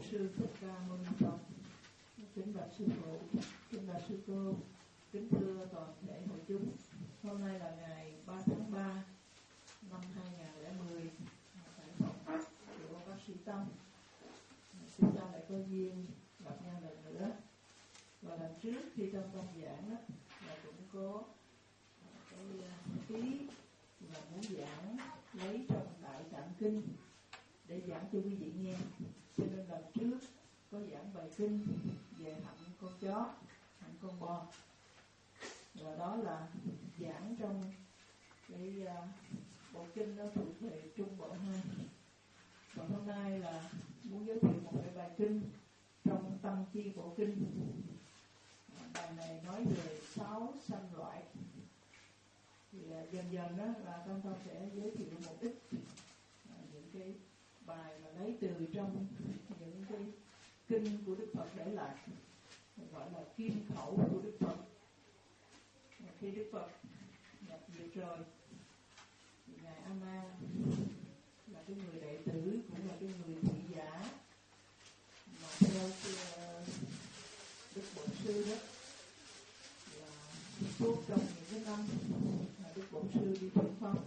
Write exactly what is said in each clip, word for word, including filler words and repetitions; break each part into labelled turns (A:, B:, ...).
A: sư Thích Ca Mâu Ni Phật. Kính bạch sư phụ, kính bạch sư cô, kính thưa toàn thể hội chúng. Hôm nay là ngày ba tháng ba năm hai nghìn không trăm mười, tại phòng của bác sĩ Tâm. Chúng ta lại có duyên gặp nhau lần nữa. Và lần trước khi trong công giảng đó, là cũng có cái ý là muốn giảng lấy trong Đại Tạng Kinh để giảng cho quý vị nghe. Cho nên lần trước có giảng bài kinh về hạnh con chó, hạnh con bò, và đó là giảng trong cái uh, bộ kinh nó thuộc về Trung Bộ hai. Và hôm nay là muốn giới thiệu một cái bài kinh trong Tâm Chi Bộ Kinh. Bài này nói về sáu sanh loại. Thì uh, dần dần đó là con con sẽ giới thiệu một ít uh, những cái bài mà lấy từ trong những cái kinh của Đức Phật để lại, gọi là kim khẩu của Đức Phật. Và khi Đức Phật nhập diệt rồi thì ngài A Nan là cái người đệ tử, cũng là cái người thị giả mà theo cái, uh, Đức Bổn Sư đó là suốt trong những cái năm mà Đức Bổn Sư đi thuyết pháp.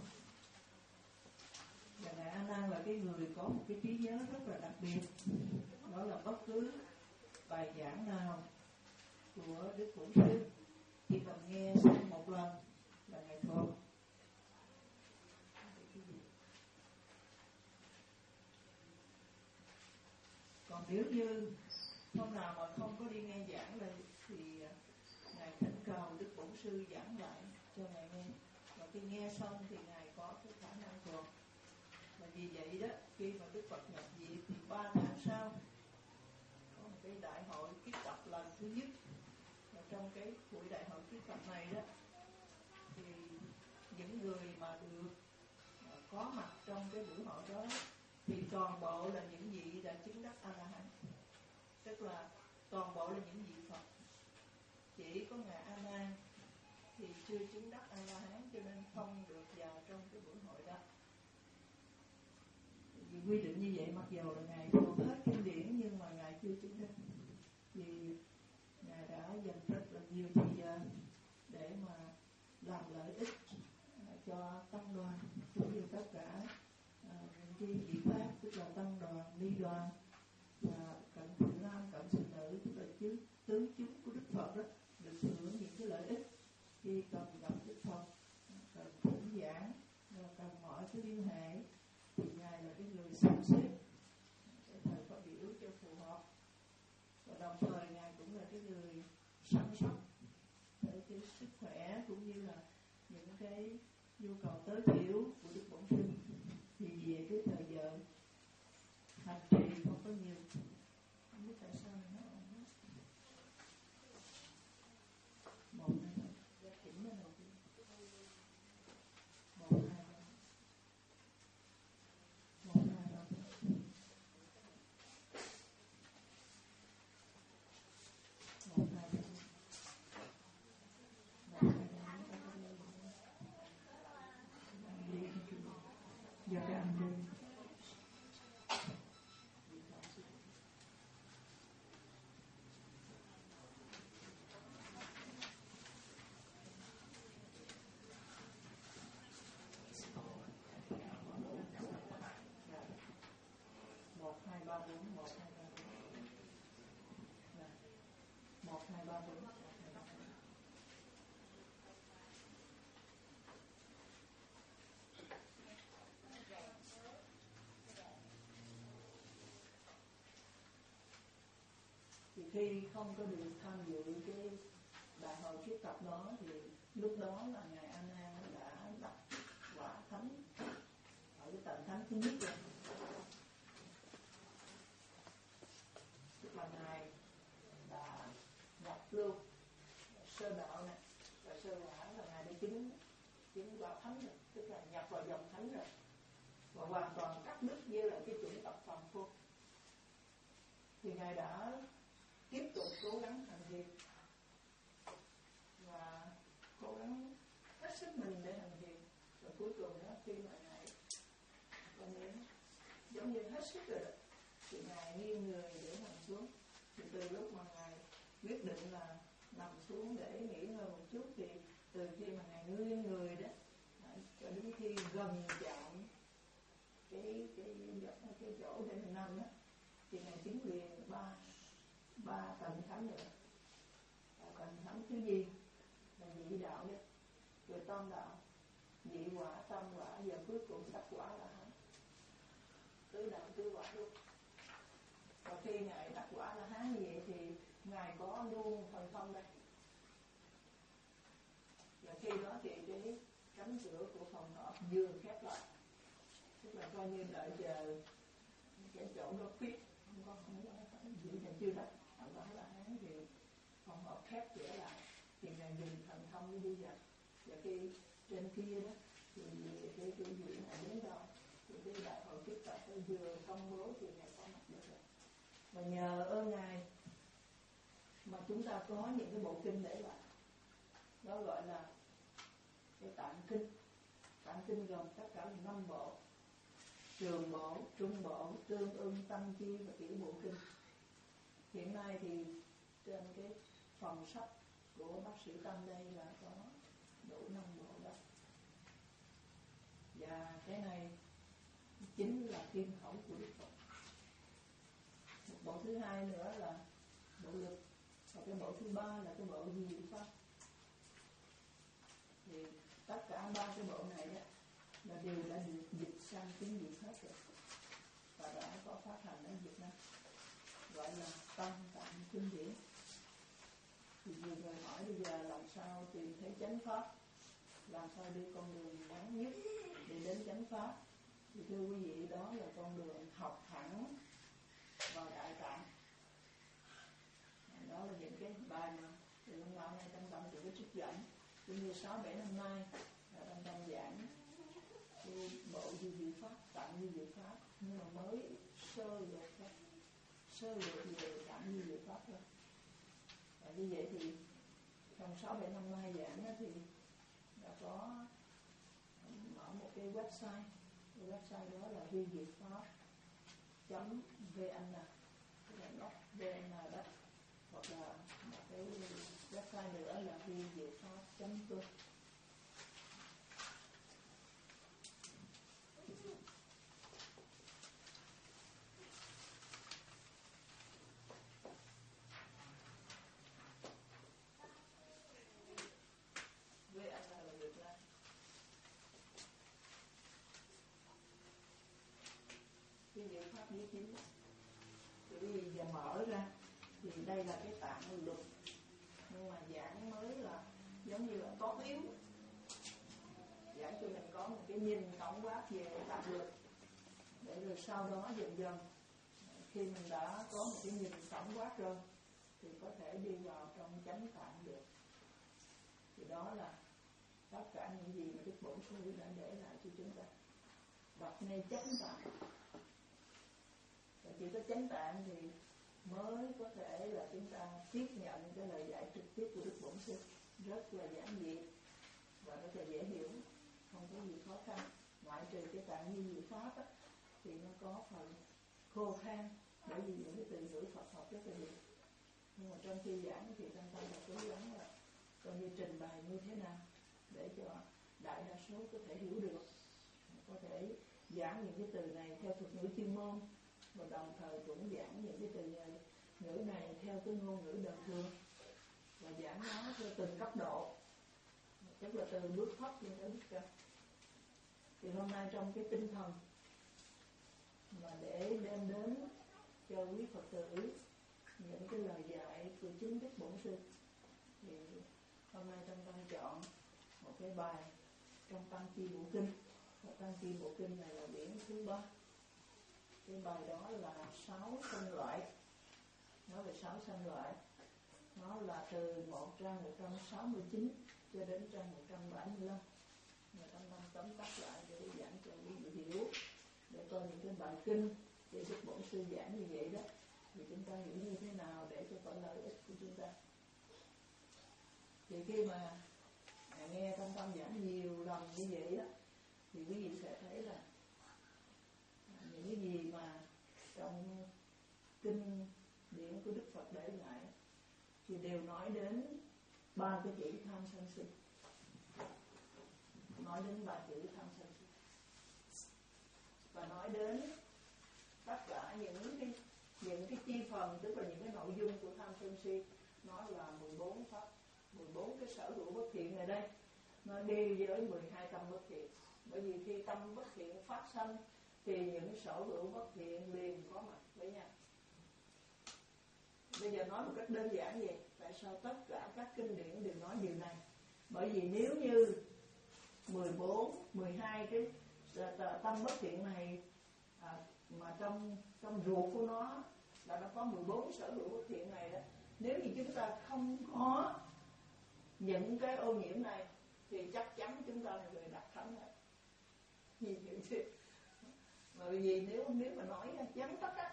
A: Và ngài A Nan là cái người có một cái trí nhớ rất là đặc biệt, đó là bất cứ bài giảng nào của Đức Bổn Sư chỉ cần nghe xong một lần là ngài thuộc. Còn nếu như hôm nào mà không có đi nghe giảng lại thì ngài thỉnh cầu Đức Bổn Sư giảng lại cho ngài nghe, và khi nghe xong thì ngài có cái khả năng thuộc. Và vì vậy đó, khi mà Đức Phật nhập diệt thì ba tháng sau có một cái đại hội kiết tập lần thứ nhất. Và trong cái buổi đại hội kiết tập này đó thì những người mà được có mặt trong cái buổi hội đó thì toàn bộ là những vị đã chứng đắc A-la-hán, tức là toàn bộ là những vị Phật. Chỉ có ngài A Nan thì chưa chứng đắc A-la-hán, cho nên không được vào trong cái buổi hội đó. Vì quy định như vậy, mặc dù là ngài thuộc hết kinh điển nhưng mà ngài chưa chứng đắc, vì ngài đã dành rất là nhiều thời gian để mà làm lợi ích cho tăng đoàn cũng như tất cả uh, những cái vị khác, tức là tăng đoàn, ni đoàn và cận thị nam, cận sự nữ, tức là chứ tứ chúng của Đức Phật đó, được hưởng những cái lợi ích khi cần gặp Đức Phật, cần thỉnh giảng, cần mọi cái liên hệ thì ngài là cái người sắp xếp cái thời phát biểu cho phù hợp. Và đồng thời ngài cũng là cái người săn sóc để cái sức khỏe cũng như là những cái nhu cầu tối thiểu của Đức Bổn Sư. Thì về cái thời giờ hành trì không có nhiều, không biết tại sao nó một hai ba chỉnh nó đầu tiên một hai ba một hai ba một hai ba do cái anh đi một hai ba bốn một hai ba bốn một hai ba bốn thì khi không có được tham dự cái đại hội kiết tập đó thì lúc đó là ngài A Nan đã đắc quả thánh ở cái tầng thánh thứ nhất rồi. Tức là ngài đã nhập luôn sơ đạo này, và sơ quả là ngài đã chứng chứng quả thánh rồi, tức là nhập vào dòng thánh rồi, và hoàn toàn cắt đứt với lại cái chủng tập phàm phu. Thì ngài đã tiếp tục cố gắng hành việc và cố gắng hết sức mình để hành việc. Và cuối cùng đó, khi mà ngài coi như giống như hết sức rồi đó, thì ngài nghiêng người để xuống. Thì từ lúc mà ngài quyết định là nằm xuống để nghỉ ngơi một chút, thì từ khi mà ngài nghiêng người đó cho đến khi gần chạm cái cái cái, cái chỗ để mình nằm đó, thì ngài chứng liền ba ba tầng thánh nữa. Tầng thánh thứ gì là nhị đạo đấy, rồi tam đạo, nhị quả, tam quả, giờ cuối cùng đắc quả là hán, tứ đạo tứ quả luôn. Và khi ngài đắc quả là hán như vậy thì ngài có luôn thần thông đây. Và khi đó thì cái cánh cửa của phòng họp vừa khép lại, tức là coi như đợi chờ cái chỗ đó khuyết, không có không có giữ thành chưa đắc không có là hán thì phòng họp khép cửa lại, thì ngài dùng thần thông mới đi vào. Và khi trên kia đó thì cái cái vị này đến đâu thì cái đại hội kiếp tại tôi vừa công bố thì ngài có mặt được rồi. Và nhờ ơn ngài mà chúng ta có những cái bộ kinh để lại, đó gọi là cái tạng kinh. Tạng kinh gồm tất cả là năm bộ: trường bộ, trung bộ, tương ưng, tăng chi và tiểu bộ kinh. Hiện nay thì trên cái phòng sách của bác sĩ Tâm đây là có đủ năm bộ đó. Và cái này chính là kim khẩu của Đức Phật. Một bộ thứ hai nữa là bộ lực, và cái bộ thứ ba là cái bộ di diệu pháp. Thì tất cả ba cái bộ này đó là đều đã được dịch sang tiếng Việt hết rồi và đã có phát hành ở Việt Nam, gọi là Tam Tạng Kinh Điển. Thì nhiều người hỏi bây giờ làm sao tìm thấy chánh pháp, làm sao đi con đường ngắn nhất để đến chánh pháp. Thì thưa quý vị, đó là con đường học thẳng vào Đại Tạng. Đó là những cái bài mà từ hôm nào nay Tâm Tâm tự có trích dẫn, cũng như sáu bảy năm nay là Tâm Tâm giảng cái bộ di diệu pháp, tạng di diệu pháp, nhưng mà mới sơ lược thôi, sơ lược về tạng di diệu pháp thôi. Và như vậy thì trong sáu bảy năm nay giảng thì đã có mở một cái website, cái website đó là vi diệu pháp chấm vn, tức là blog vn đó, hoặc là một cái website nữa là vi diệu pháp chấm com. Cái diệu pháp lý chính thì vì giờ mở ra thì đây là cái tạng luật, nhưng mà giảng mới là giống như là có yếu, giảng cho mình có một cái nhìn tổng quát về tạng luật, để rồi sau đó dần dần khi mình đã có một cái nhìn tổng quát rồi thì có thể đi vào trong chánh tạng được. Thì đó là tất cả những gì mà Đức Bổn Sư đã để lại cho chúng ta. Đọc ngay chánh tạng, và chỉ có chánh tạng thì mới có thể là chúng ta tiếp nhận cái lời dạy trực tiếp của Đức Bổn Sư, rất là giản dị và rất là dễ hiểu, không có gì khó khăn. Ngoại trừ cái tạng như diệu pháp á, thì nó có phần khô khan, bởi vì những cái từ ngữ Phật học rất là nhiều. Nhưng mà trong khi giảng thì Tâm Tâm là cố gắng là coi như trình bày như thế nào để cho đại đa số có thể hiểu được, có thể giảng những cái từ này theo thuật ngữ chuyên môn, và đồng thời cũng giảng những cái từ này, ngữ này theo cái ngôn ngữ đời thường, và giảng nó theo từng cấp độ, tức là từ bước thấp lên tới bước cao. Thì hôm nay trong cái tinh thần mà để đem đến cho quý Phật tử những cái lời dạy của chính Đức Bổn Sư, thì hôm nay trong Tăng chọn một cái bài trong Tăng Chi Bộ Kinh. Và Tăng Chi Bộ Kinh này là điển thứ ba. Cái bài đó là sáu sanh loại. Nói về sáu sanh loại, nó là từ một trang một trăm sáu mươi chín cho đến trang một trăm bảy mươi lăm. Người ta năm tóm tắt lại để giảng cho quý vị hiểu, để coi những cái bài kinh để Đức Bổn Sư giảng như vậy đó thì chúng ta hiểu như thế nào để cho có lợi ích của chúng ta. Thì khi mà nghe Tâm Tâm giảng nhiều lần như vậy đó thì quý vị sẽ thấy là những cái gì mà trong kinh điển thì đều nói đến ba cái chữ tham sân si, nói đến ba chữ tham sân si, và nói đến tất cả những cái những cái chi phần, tức là những cái nội dung của tham sân si. Nó là mười bốn pháp, mười bốn cái sở hữu bất thiện này đây, nó đi với mười hai tâm bất thiện. Bởi vì khi tâm bất thiện phát sanh thì những sở hữu bất thiện liền có mặt với nhau. Bây giờ nói một cách đơn giản vậy, tại sao tất cả các kinh điển đều nói điều này? Bởi vì nếu như mười bốn, mười hai cái tâm bất thiện này à, mà trong trong ruột của nó là nó có mười bốn sở hữu bất thiện này đó, nếu như chúng ta không có những cái ô nhiễm này thì chắc chắn chúng ta là người đạt thánh này. Vì vậy chứ, bởi vì nếu nếu mà nói chấm tất á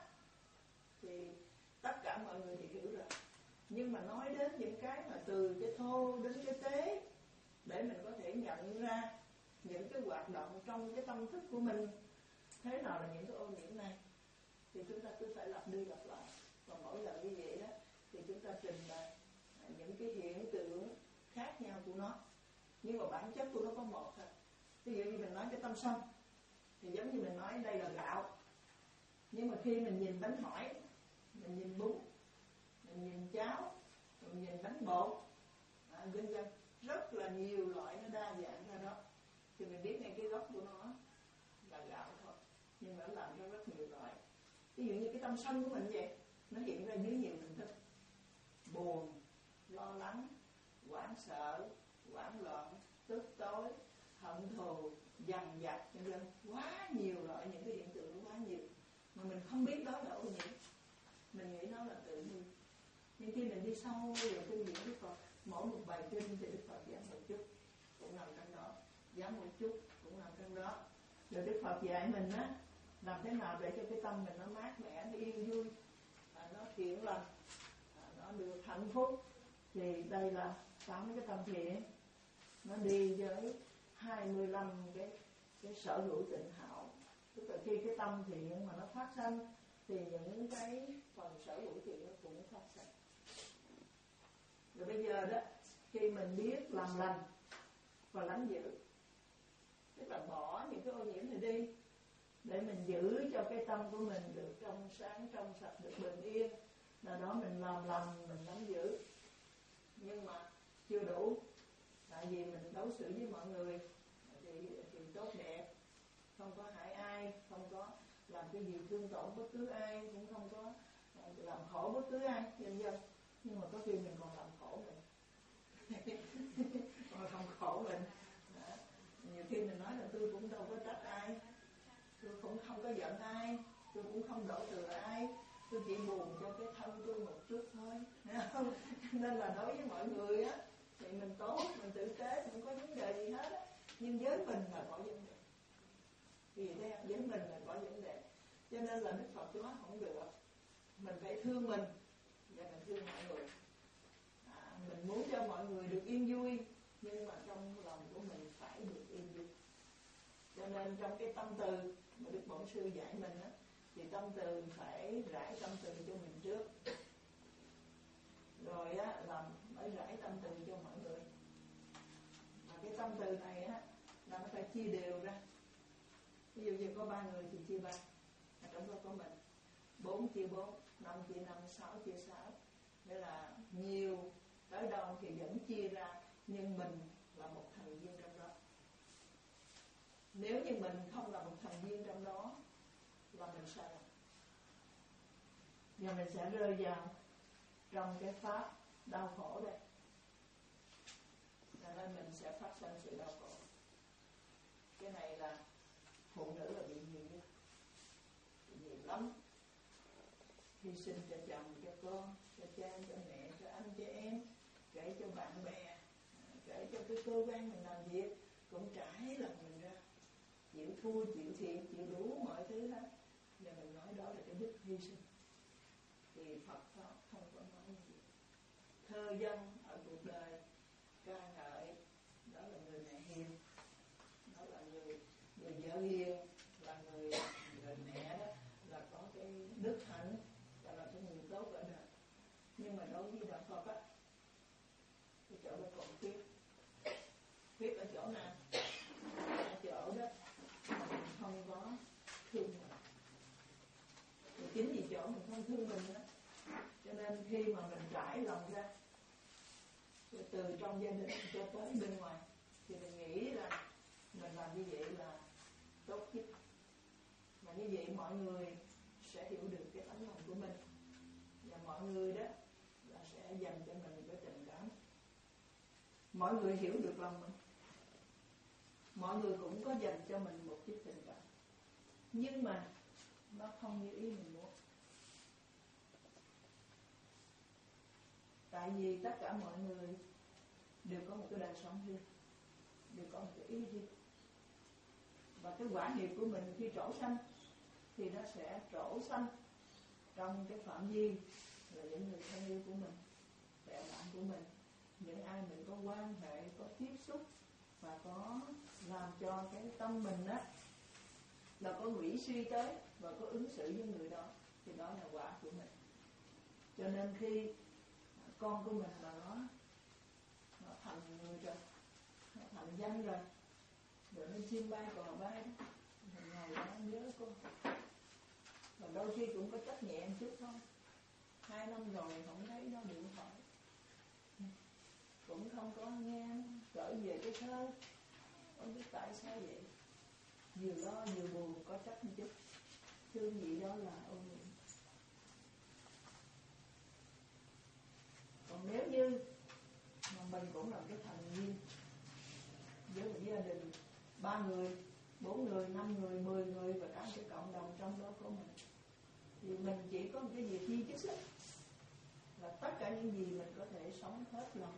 A: thì tất cả mọi người thì hiểu rồi. Nhưng mà nói đến những cái mà từ cái thô đến cái tế, để mình có thể nhận ra những cái hoạt động trong cái tâm thức của mình, thế nào là những cái ô nhiễm này, thì chúng ta cứ phải lặp đi lặp lại. Và mỗi lần như vậy đó thì chúng ta trình bày những cái hiện tượng khác nhau của nó, nhưng mà bản chất của nó có một thôi. Ví dụ như mình nói cái tâm sân thì giống như mình nói đây là gạo, nhưng mà khi mình nhìn bánh hỏi, mình nhìn bún, mình nhìn cháo, mình nhìn bánh bột, à, vân vân, rất là nhiều loại nó đa dạng ra đó, thì mình biết ngay cái gốc của nó là gạo thôi, nhưng mà nó làm ra rất nhiều loại. Ví dụ như cái tâm sân của mình vậy, nó hiện ra dưới nhiều hình thức: buồn, lo lắng, hoảng sợ, hoảng loạn, tức tối, hận thù, dằn vặt, vân vân, quá nhiều loại, những cái hiện tượng nó quá nhiều mà mình không biết đó là ô nhiễm, mình nghĩ nó là tự nhiên. Nhưng khi mình đi sâu vào kinh điển Đức Phật, mỗi một bài kinh thì Đức Phật giảng một chút cũng nằm trong đó, giảng một chút cũng nằm trong đó. Rồi Đức Phật dạy mình á, làm thế nào để cho cái tâm mình nó mát mẻ, nó yên vui, à, nó thiện lành, à, nó được hạnh phúc. Thì đây là tám cái tâm thiện, nó đi với hai mươi lăm cái cái sở hữu tịnh hảo. Tức là khi cái tâm thiện mà nó phát sanh thì những cái phần sở hữu thiện nó cũng phát sanh. Rồi bây giờ đó, khi mình biết làm lành và lánh dữ, tức là bỏ những cái ô nhiễm này đi, để mình giữ cho cái tâm của mình được trong sáng, trong sạch, được bình yên, là đó mình làm lành, mình lánh dữ. Nhưng mà chưa đủ, tại vì mình đối xử với mọi người thì, thì tốt đẹp, không có hại ai, không có làm cái gì thương tổn bất cứ ai, cũng không có làm khổ bất cứ ai, vân vân. Nhưng mà có khi mình còn làm khổ mình còn không khổ mình đó. Nhiều khi mình nói là tôi cũng đâu có trách ai, tôi cũng không có giận ai, tôi cũng không đổ thừa ai, tôi chỉ buồn cho cái thân tôi một chút thôi, không? Nên là đối với mọi người á thì mình tốt, mình tử tế, không có vấn đề gì hết á. Nhưng với mình là có vấn đề, vì thế với mình là có vấn đề. Cho nên là Đức Phật nói không được, mình phải thương mình và mình thương mọi người. À, mình muốn cho mọi người được yên vui, nhưng mà trong lòng của mình phải được yên vui. Cho nên trong cái tâm từ mà Đức Bổn Sư dạy mình á, thì tâm từ phải rải tâm từ cho mình trước, rồi á làm mới rải tâm từ cho mọi người. Mà cái tâm từ này á là nó phải chia đều ra. Ví dụ như có ba người thì chia ba, ở trong đó có mình. Bốn chia bốn, năm chia năm, sáu chia sáu. Nghĩa là nhiều tới đâu thì vẫn chia ra, nhưng mình là một thành viên trong đó. Nếu như mình không là một thành viên trong đó là mình sai lầm, và mình sẽ rơi vào trong cái pháp đau khổ đây. Cho nên mình sẽ phát sinh sự đau khổ. Cái này là phụ nữ là bị nhiều nhất, bị nhiều lắm. Hy sinh cho chồng, cho con, cho cha, cho mẹ, cho anh, cho em, kể cho bạn bè, kể cho cái cơ quan mình làm việc, cũng trải lòng mình ra, chịu thua, chịu thiệt, chịu đủ mọi thứ hết. Và mình nói đó là cái đức hy sinh. Thì Phật Pháp không có nói như vậy. Thơ dân ở cuộc đời ca ngợi đó là người mẹ hiền, đó là người người vợ hiền, là người người mẹ đó, là có cái đức hạnh, và là cái người tốt ở đời. Nhưng mà đối với đạo Phật á, chỗ đó còn khuyết. Khuyết ở chỗ nào? Ở chỗ đó mình không có thương mình. Thì chính vì chỗ mình không thương mình đó, cho nên khi mà mình trải lòng ra từ trong gia đình cho tới bên ngoài, thì mình nghĩ là mình làm như vậy là tốt nhất. Và như vậy mọi người sẽ hiểu được cái tấm lòng của mình, và mọi người đó là sẽ dành cho mình cái tình cảm. Mọi người hiểu được lòng mình, mọi người cũng có dành cho mình một chút tình cảm, nhưng mà nó không như ý mình muốn. Tại vì tất cả mọi người đều có một cái đời sống riêng, đều có một cái ý riêng, và cái quả nghiệp của mình khi trổ sanh thì nó sẽ trổ sanh trong cái phạm vi là những người thân yêu của mình, bè bạn của mình, những ai mình có quan hệ, có tiếp xúc và có làm cho cái tâm mình á là có nghĩ suy tới và có ứng xử với người đó, thì đó là quả của mình. Cho nên khi con của mình mà nó nó thành người rồi, nó thành danh rồi, rồi nó chim bay cò bay đó, mình ngồi đó nhớ con. Và đôi khi cũng có trách nhẹ một chút thôi. Hai năm rồi không thấy nó điện thoại, cũng không có nghe gửi về cái thơ, không biết tại sao vậy. Vừa lo vừa buồn, có trách một chút. Thương gì đó là ô nhiễm. Còn nếu như mà mình cũng là cái thành viên với một gia đình ba người, bốn người, năm người, mười người và cả cái cộng đồng trong đó của mình, thì mình chỉ có một cái việc duy nhất là tất cả những gì mình có thể sống hết lòng,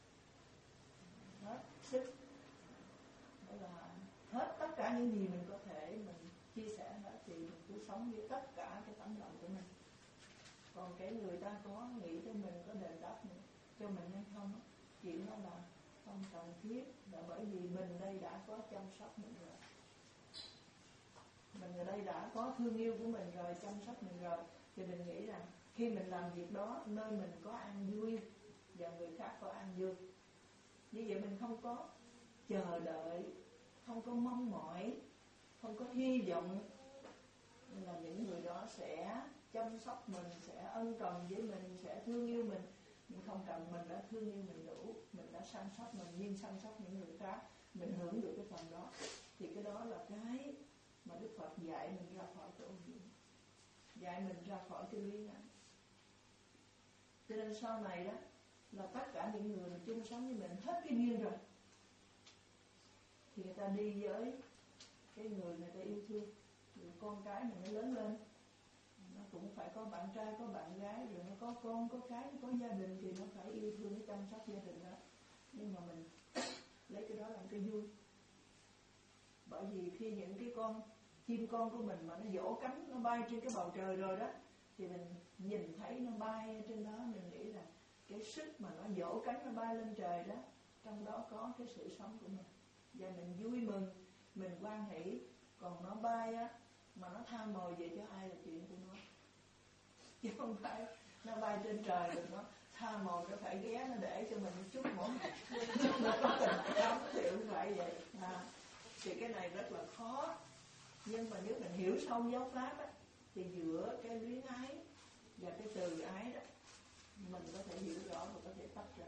A: hết sức, đó là hết tất cả những gì mình có thể mình chia sẻ hết, thì mình cứ sống với tất cả cái tấm lòng của mình. Còn cái người ta có nghĩ cho mình, có đền đáp mình, cho mình hay không, chuyện đó là không cần thiết, là bởi vì mình đây đã có chăm sóc mình rồi, mình ở đây đã có thương yêu của mình rồi, chăm sóc mình rồi, thì mình nghĩ rằng khi mình làm việc đó, nơi mình có an vui và người khác có an vui. Như vậy mình không có chờ đợi, không có mong mỏi, không có hy vọng là những người đó sẽ chăm sóc mình, sẽ ân cần với mình, sẽ thương yêu mình. Mình không cần, mình đã thương yêu mình đủ, mình đã săn sóc mình, nhưng săn sóc những người khác, mình hưởng được cái phần đó. Thì cái đó là cái mà Đức Phật dạy mình ra khỏi cái ô nhiễm, dạy mình ra khỏi cái lý ngã. Cho nên sau này đó là tất cả những người mà chung sống với mình hết cái duyên rồi, thì người ta đi với cái người người ta yêu thương, rồi con cái mình nó lớn lên, nó cũng phải có bạn trai, có bạn gái, rồi nó có con, có cái, có gia đình, thì nó phải yêu thương, nó chăm sóc gia đình đó. Nhưng mà mình lấy cái đó làm cái vui. Bởi vì khi những cái con chim con của mình mà nó vỗ cánh, nó bay trên cái bầu trời rồi đó, thì mình nhìn thấy nó bay trên đó, mình nghĩ là cái sức mà nó vỗ cánh, nó bay lên trời đó, trong đó có cái sự sống của mình, và mình vui mừng, mình hoan hỷ. Còn nó bay á, mà nó tha mồi về cho ai là chuyện của nó, chứ không phải nó bay trên trời rồi nó tha mồi, nó phải ghé nó để cho mình chút mỗi nó có tình cảm, thì không phải vậy à. Thì cái này rất là khó, nhưng mà nếu mình hiểu sâu giáo pháp á, thì giữa cái luyến ái và cái từ ái đó, mình có thể hiểu rõ và có thể tách ra.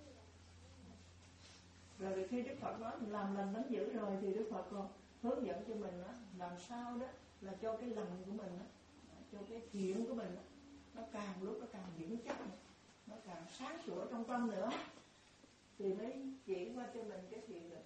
A: Rồi khi Đức Phật nói làm lành đánh dữ rồi, thì Đức Phật còn hướng dẫn cho mình đó, làm sao đó là cho cái lành của mình đó, cho cái thiện của mình đó, nó càng lúc nó càng vững chắc, nó càng sáng sủa trong tâm nữa, thì mới chỉ qua cho mình cái thiện lực,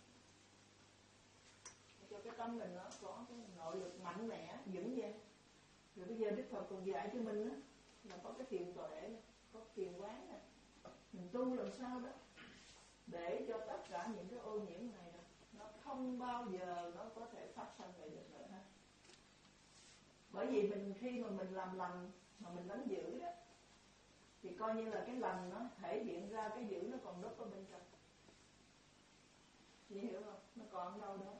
A: cho cái tâm mình nó có cái nội lực mạnh mẽ vững vàng. Rồi bây giờ Đức Phật còn dạy cho mình đó, là có cái thiền tuệ này, có thiền quán này, mình tu làm sao đó để cho tất cả những cái ô nhiễm này nó không bao giờ nó có thể phát sinh về được nữa hết. Bởi vì mình khi mà mình làm lành mà mình đánh dữ đó, thì coi như là cái lành nó thể hiện ra, cái dữ nó còn núp ở bên trong. Chị hiểu không? Nó còn ở đâu đó.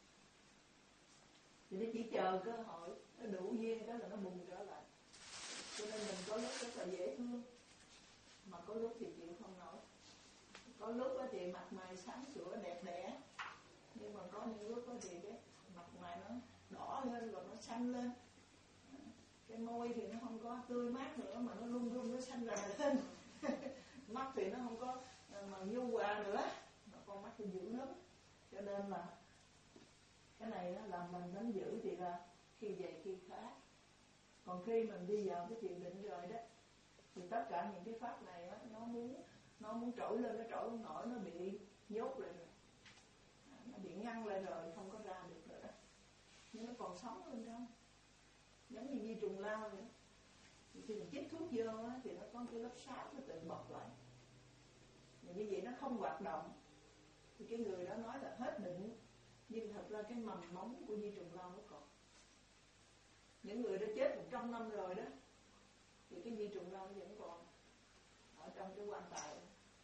A: Thì nó chỉ chờ cơ hội, nó đủ duyên đó là nó bùng trở lại. Cho nên mình có lúc rất là dễ thương, mà có lúc thì chịu không nổi. Có lúc đó thì mặt mày sáng sủa đẹp đẽ, nhưng mà có những lúc đó thì cái mặt mày nó đỏ lên rồi nó xanh lên, cái môi thì nó không có tươi mát nữa mà nó run run, nó xanh rà lên. Mắt thì nó không có mà nhu hòa nữa, mà con mắt thì dữ lắm. Cho nên là cái này nó làm mình đánh dữ thì là khi về khi khác. Còn khi mình đi vào cái thiền định rồi đó, thì tất cả những cái pháp này á, nó muốn nó muốn trỗi lên, nó trỗi không nổi, nó bị nhốt lại rồi, nó bị ngăn lại rồi, không có ra được nữa. Nhưng nó còn sống bên trong, giống như vi trùng lao vậy. Thì khi mình chích thuốc vô á, thì nó có cái lớp sáp nó tự bọc lại. Mà như vậy nó không hoạt động, thì cái người đó nói là hết bệnh, nhưng thật ra cái mầm móng của vi trùng lao nó còn. Những người đã chết một trăm năm rồi đó, thì cái vi trùng lao nó vẫn còn ở trong cái quan tài,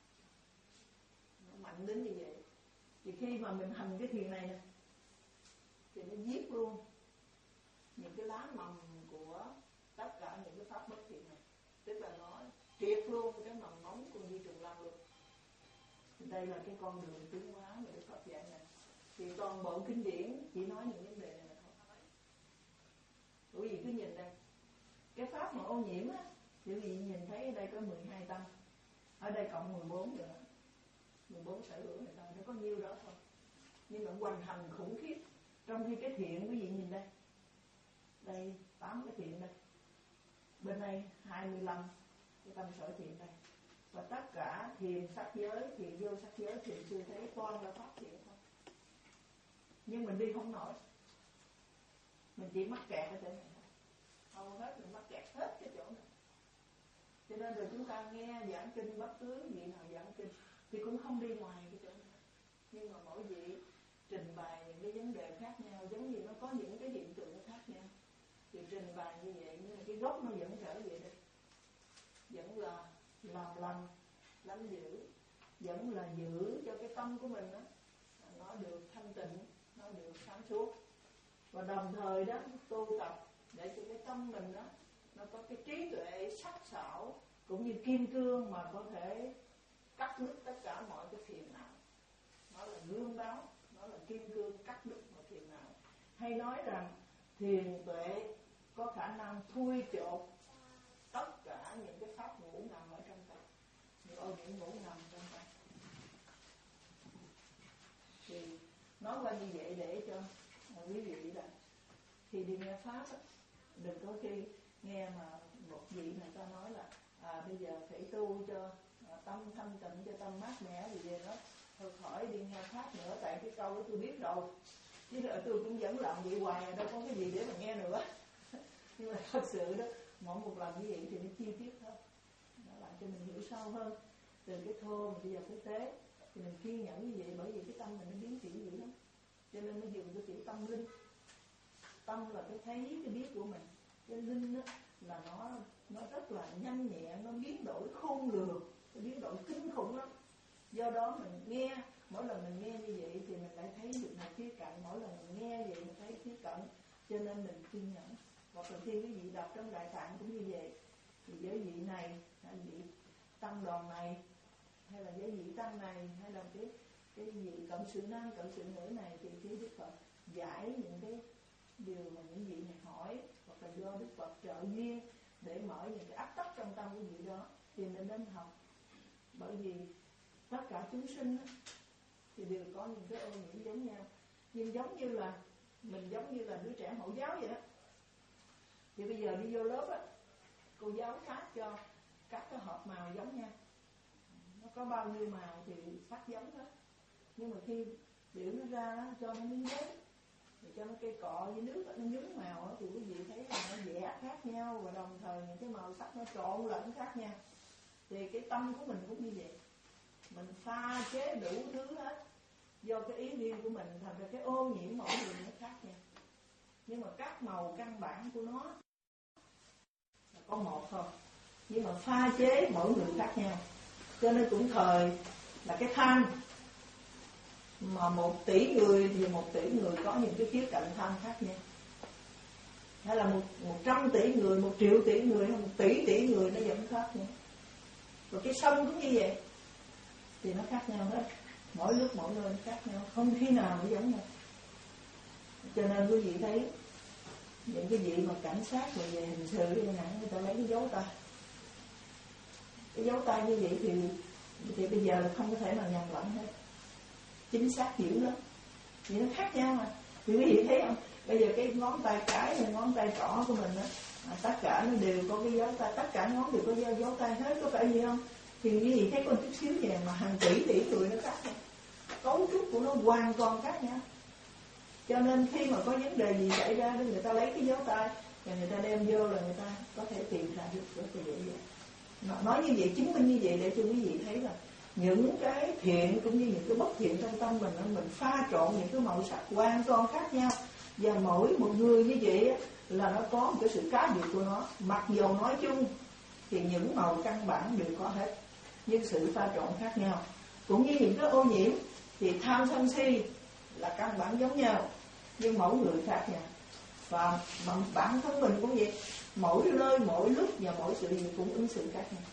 A: nó mạnh đến như vậy. Thì khi mà mình hành cái thiền này nè, thì nó giết luôn những cái lá mầm của tất cả những cái pháp bất thiện này, tức là nó triệt luôn cái mầm móng của vi trùng lao luôn. Thì đây là cái con đường tiến hóa mà Đức Phật dạy này. Thì toàn bộ kinh điển chỉ nói những vấn đề này là thôi. Quý vị cứ nhìn đây, cái pháp mà ô nhiễm á, quý vị nhìn thấy ở đây có mười hai tâm, ở đây cộng mười bốn nữa, mười bốn sở hữu người ta, nó có nhiêu đó thôi. Nhưng mà hoành hành khủng khiếp. Trong khi cái thiện, quý vị nhìn đây, đây tám cái thiện đây, bên đây hai mươi lăm cái tâm sở thiện đây, và tất cả thiền sắc giới, thiền vô sắc giới, thiền sư thấy toàn là pháp thiện thôi. Nhưng mình đi không nổi, mình chỉ mắc kẹt ở chỗ này thôi, hầu hết mình mắc kẹt hết cái chỗ này. Cho nên rồi chúng ta nghe giảng kinh, bất cứ vị nào giảng kinh thì cũng không đi ngoài cái chỗ này. Nhưng mà mỗi vị trình bày những cái vấn đề khác nhau, giống như nó có những cái hiện tượng khác nhau, thì trình bày như vậy, nhưng mà cái gốc nó vẫn trở về đây, vẫn là làm lành, lánh giữ, vẫn là giữ cho cái tâm của mình đó, nó được thanh tịnh, nó được sáng suốt. Và đồng thời đó tu tập để cho cái tâm mình đó nó có cái trí tuệ sắc sảo cũng như kim cương mà có thể cắt đứt tất cả mọi cái phiền não. Nó là gương báo, nó là kim cương cắt đứt mọi phiền não. Hay nói rằng thiền tuệ có khả năng thui chột tất cả những cái pháp ngủ nằm ở trong tâm, những ô nhiễm ngủ nằm trong tâm. Thì nói qua như vậy để cho quý vị là khi đi nghe pháp á, đừng có khi nghe mà một vị này ta nói là à, bây giờ phải tu cho à, tâm thanh tịnh, cho tâm mát mẻ gì về đó, thôi khỏi đi nghe pháp nữa, tại cái câu đó tôi biết rồi, chứ rồi tôi cũng vẫn làm vậy hoài, đâu có cái gì để mà nghe nữa. Nhưng mà thật sự đó, mỗi một lần như vậy thì nó chi tiết hơn, nó làm cho mình hiểu sâu hơn, từ cái thô mà bây giờ thực tế thì mình kiên nhẫn như vậy, bởi vì cái tâm mình nó biến chuyển dữ lắm, cho nên mới dùng cái chữ tâm linh. Tâm là cái thấy, cái biết của mình. Cái linh đó là nó nó rất là nhanh nhẹ, nó biến đổi khôn lường, nó biến đổi kinh khủng lắm. Do đó mình nghe, mỗi lần mình nghe như vậy thì mình lại thấy được một khía cạnh, mỗi lần mình nghe vậy mình thấy khía cạnh, cho nên mình kiên nhẫn. Hoặc là khi quý vị đọc trong Đại Tạng cũng như vậy, thì với vị này, hay vị tăng đoàn này, hay là với vị tăng này, hay là cái cái vị cộng sự nam, cộng sự nữ này, thì khi Đức Phật giải những cái điều mà những vị này hỏi, hoặc là do Đức Phật trợ duyên để mở những cái áp tắc trong tâm của vị đó, thì mình nên học. Bởi vì tất cả chúng sinh đó, thì đều có những cái ô nhiễm giống nhau, nhưng giống như là mình giống như là đứa trẻ mẫu giáo vậy đó. Thì bây giờ đi vô lớp á, cô giáo phát cho các cái hộp màu giống nhau, nó có bao nhiêu màu thì phát giống đó. Nhưng mà khi biểu nó ra cho nó miếng giấy, rồi cho nó cây cọ với nước nó nhúng màu đó, thì quý vị thấy là nó vẽ khác nhau, và đồng thời những cái màu sắc nó trộn lẫn khác nhau. Thì cái tâm của mình cũng như vậy, mình pha chế đủ thứ hết do cái ý riêng của mình, thành ra cái ô nhiễm mỗi người nó khác nhau. Nhưng mà các màu căn bản của nó là có một thôi, nhưng mà pha chế mỗi người khác nhau. Cho nên cũng thời là cái tham, mà một tỷ người thì một tỷ người có những cái khía cạnh tham khác nhau. Hay là một, một trăm tỷ người, một triệu tỷ người, hay một tỷ tỷ người nó vẫn khác nhau. Rồi cái sông cũng như vậy. thì nó khác nhau hết, mỗi lúc mỗi nơi khác nhau, không khi nào nó giống nhau. Cho nên quý vị thấy những cái vị mà cảnh sát rồi về hình sự đi nè, người ta lấy cái dấu tay, cái dấu tay như vậy thì thì bây giờ là không có thể nào nhầm lẫn hết, chính xác dữ lắm. Vì nó khác nhau mà. Thì quý vị thấy không? Bây giờ cái ngón tay cái hay ngón tay trỏ của mình đó, à, tất cả nó đều có cái dấu tay, tất cả ngón đều có dấu, dấu tay hết, có phải gì không? Thì quý vị thấy con chút xíu vậy mà hàng tỷ tỷ người nó khác nhau, cấu trúc của nó hoàn toàn khác nhau. Cho nên khi mà có vấn đề gì xảy ra đó, người ta lấy cái dấu tay và người ta đem vô là người ta có thể tìm ra được rất là dễ dàng. Nói như vậy, chứng minh như vậy để cho quý vị thấy là những cái thiện cũng như những cái bất thiện trong tâm mình, mình pha trộn những cái màu sắc hoàn toàn khác nhau. Và mỗi một người như vậy là nó có một cái sự cá biệt của nó. Mặc dù nói chung thì những màu căn bản đều có hết, nhưng sự pha trộn khác nhau. Cũng như những cái ô nhiễm thì tham sân si là căn bản giống nhau, nhưng mỗi người khác nhau. Và bản thân mình cũng vậy, mỗi nơi, mỗi lúc và mỗi sự gì cũng ứng xử khác nhau.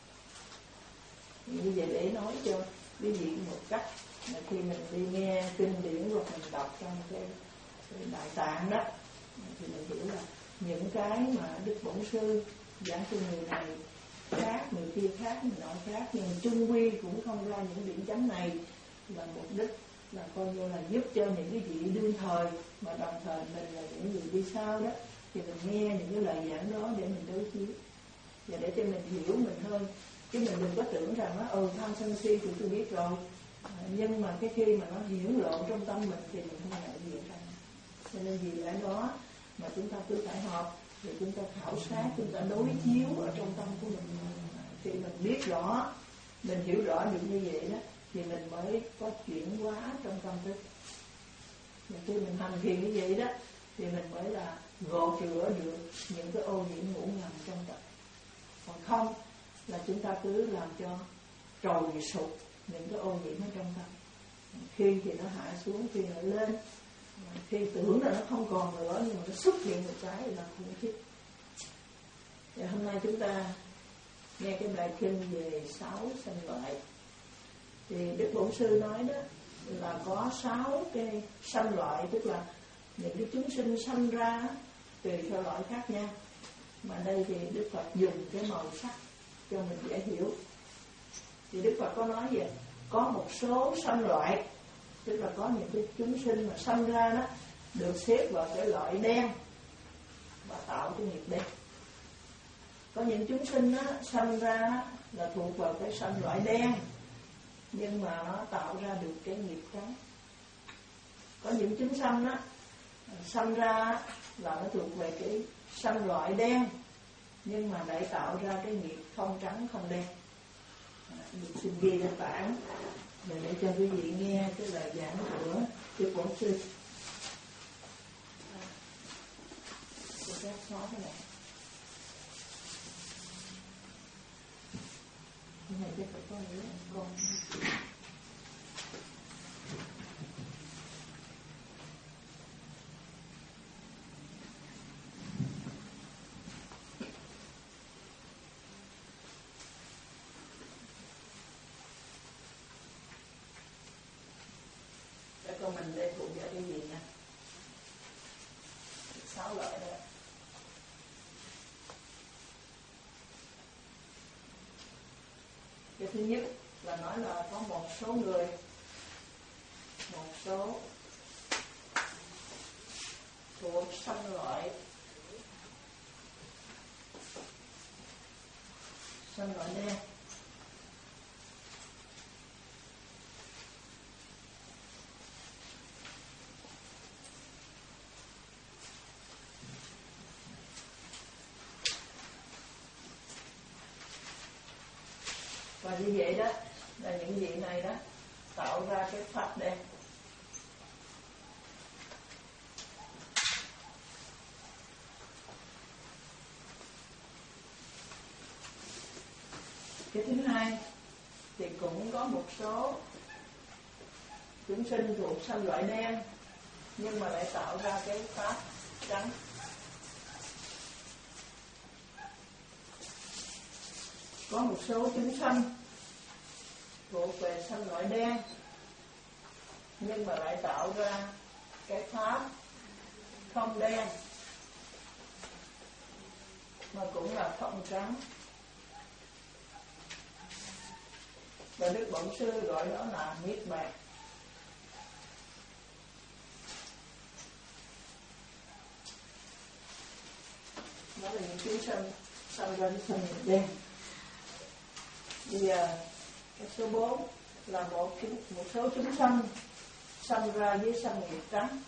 A: Như vậy để nói cho quý vị một cách là khi mình đi nghe kinh điển hoặc mình đọc trong cái, cái đại tạng đó, thì mình hiểu là những cái mà Đức Bổn Sư giảng cho người này khác, người kia khác, người nọ khác, nhưng chung quy cũng không ra những điểm chánh này là mục đích là coi như là giúp cho những cái vị đương thời mà đồng thời mình là những người đi sau đó, thì mình nghe những cái lời giảng đó để mình đối chiếu và để cho mình hiểu mình hơn. Chứ mình đừng có tưởng rằng nó ừ tham sân si thì tôi biết rồi, à, nhưng mà cái khi mà nó hiển lộ trong tâm mình thì mình không nhận diện ra. Cho nên vì lẽ đó mà chúng ta cứ phải học, rồi chúng ta khảo sát, chúng ta đối chiếu ở trong tâm của mình. Khi mình biết rõ, mình hiểu rõ được như vậy đó, thì mình mới có chuyển hóa trong tâm thức. Và khi mình hành thiền như vậy đó, thì mình mới là gột rửa được những cái ô nhiễm ngủ ngầm trong tâm. Còn không là chúng ta cứ làm cho trồi sụp những cái ô nhiễm ở trong tâm. Khi thì nó hạ xuống, khi nó lên, khi tưởng là nó không còn nữa nhưng mà nó xuất hiện một cái là khủng khiếp. Và hôm nay chúng ta nghe cái bài kinh về sáu sanh loại. Thì Đức Bổn Sư nói đó là có sáu cái sanh loại, tức là những cái chúng sinh sanh ra tùy theo loại khác nhau. Mà đây thì Đức Phật dùng cái màu sắc cho mình dễ hiểu. Thì Đức Phật có nói vậy, có một số sanh loại, tức là có những cái chúng sinh mà sanh ra đó được xếp vào cái loại đen và tạo cái nghiệp đen. Có những chúng sinh đó sanh ra là thuộc vào cái sanh loại đen, nhưng mà nó tạo ra được cái nghiệp trắng. Có những chúng sanh đó sanh ra là nó thuộc về cái sanh loại đen, nhưng mà lại tạo ra cái nghiệp không trắng không đen. Mình xin ghi lên bảng để cho quý vị nghe cái lời giảng của Đức Bổn Sư. Tôi sẽ xóa cái này. Cái này chắc phải có nghĩa con. Cho mình để phụ trợ cái gì nha. Sáu loại đó. Cái thứ nhất là nói là có một số người, một số thuộc sanh loại, sanh loại đen. Và như vậy đó là những vị này đó tạo ra cái pháp đen. Cái thứ hai thì cũng có một số chúng sinh thuộc sanh loại đen, nhưng mà lại tạo ra cái pháp trắng. Có một số chúng sanh thuộc về sanh loại đen, nhưng mà lại tạo ra cái pháp không đen mà cũng là không trắng. Và Đức Bổn Sư gọi đó là niết bàn. Đó là những chúng sanh sanh ra với sanh nghiệp đen. Bây giờ cái số bốn là một, một số chúng sanh sanh ra với sanh nghiệp trắng,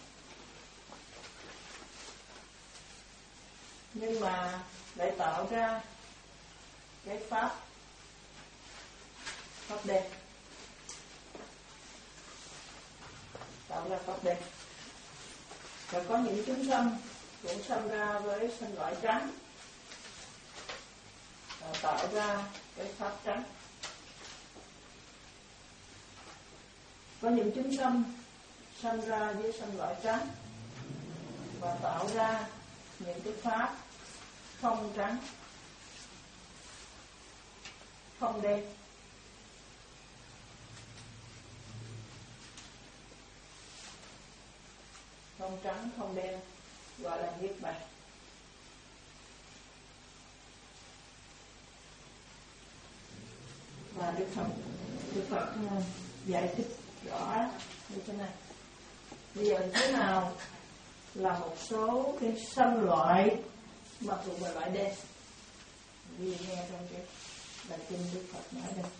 A: nhưng mà lại tạo ra cái pháp pháp đen, tạo ra pháp đen. Và có những chúng sanh cũng sanh ra với sanh loại trắng, tạo ra cái pháp trắng. Có những chúng sanh sanh ra với sanh loại trắng và tạo ra những cái pháp không trắng, không đen. Không trắng, không đen, gọi là niết bàn. Và Đức Phật, Đức Phật giải thích rõ như thế này. Bây giờ thế nào là một số cái sanh loại mà thuộc về loại đen? Vì nghe trong cái bài kinh Đức Phật nói đây.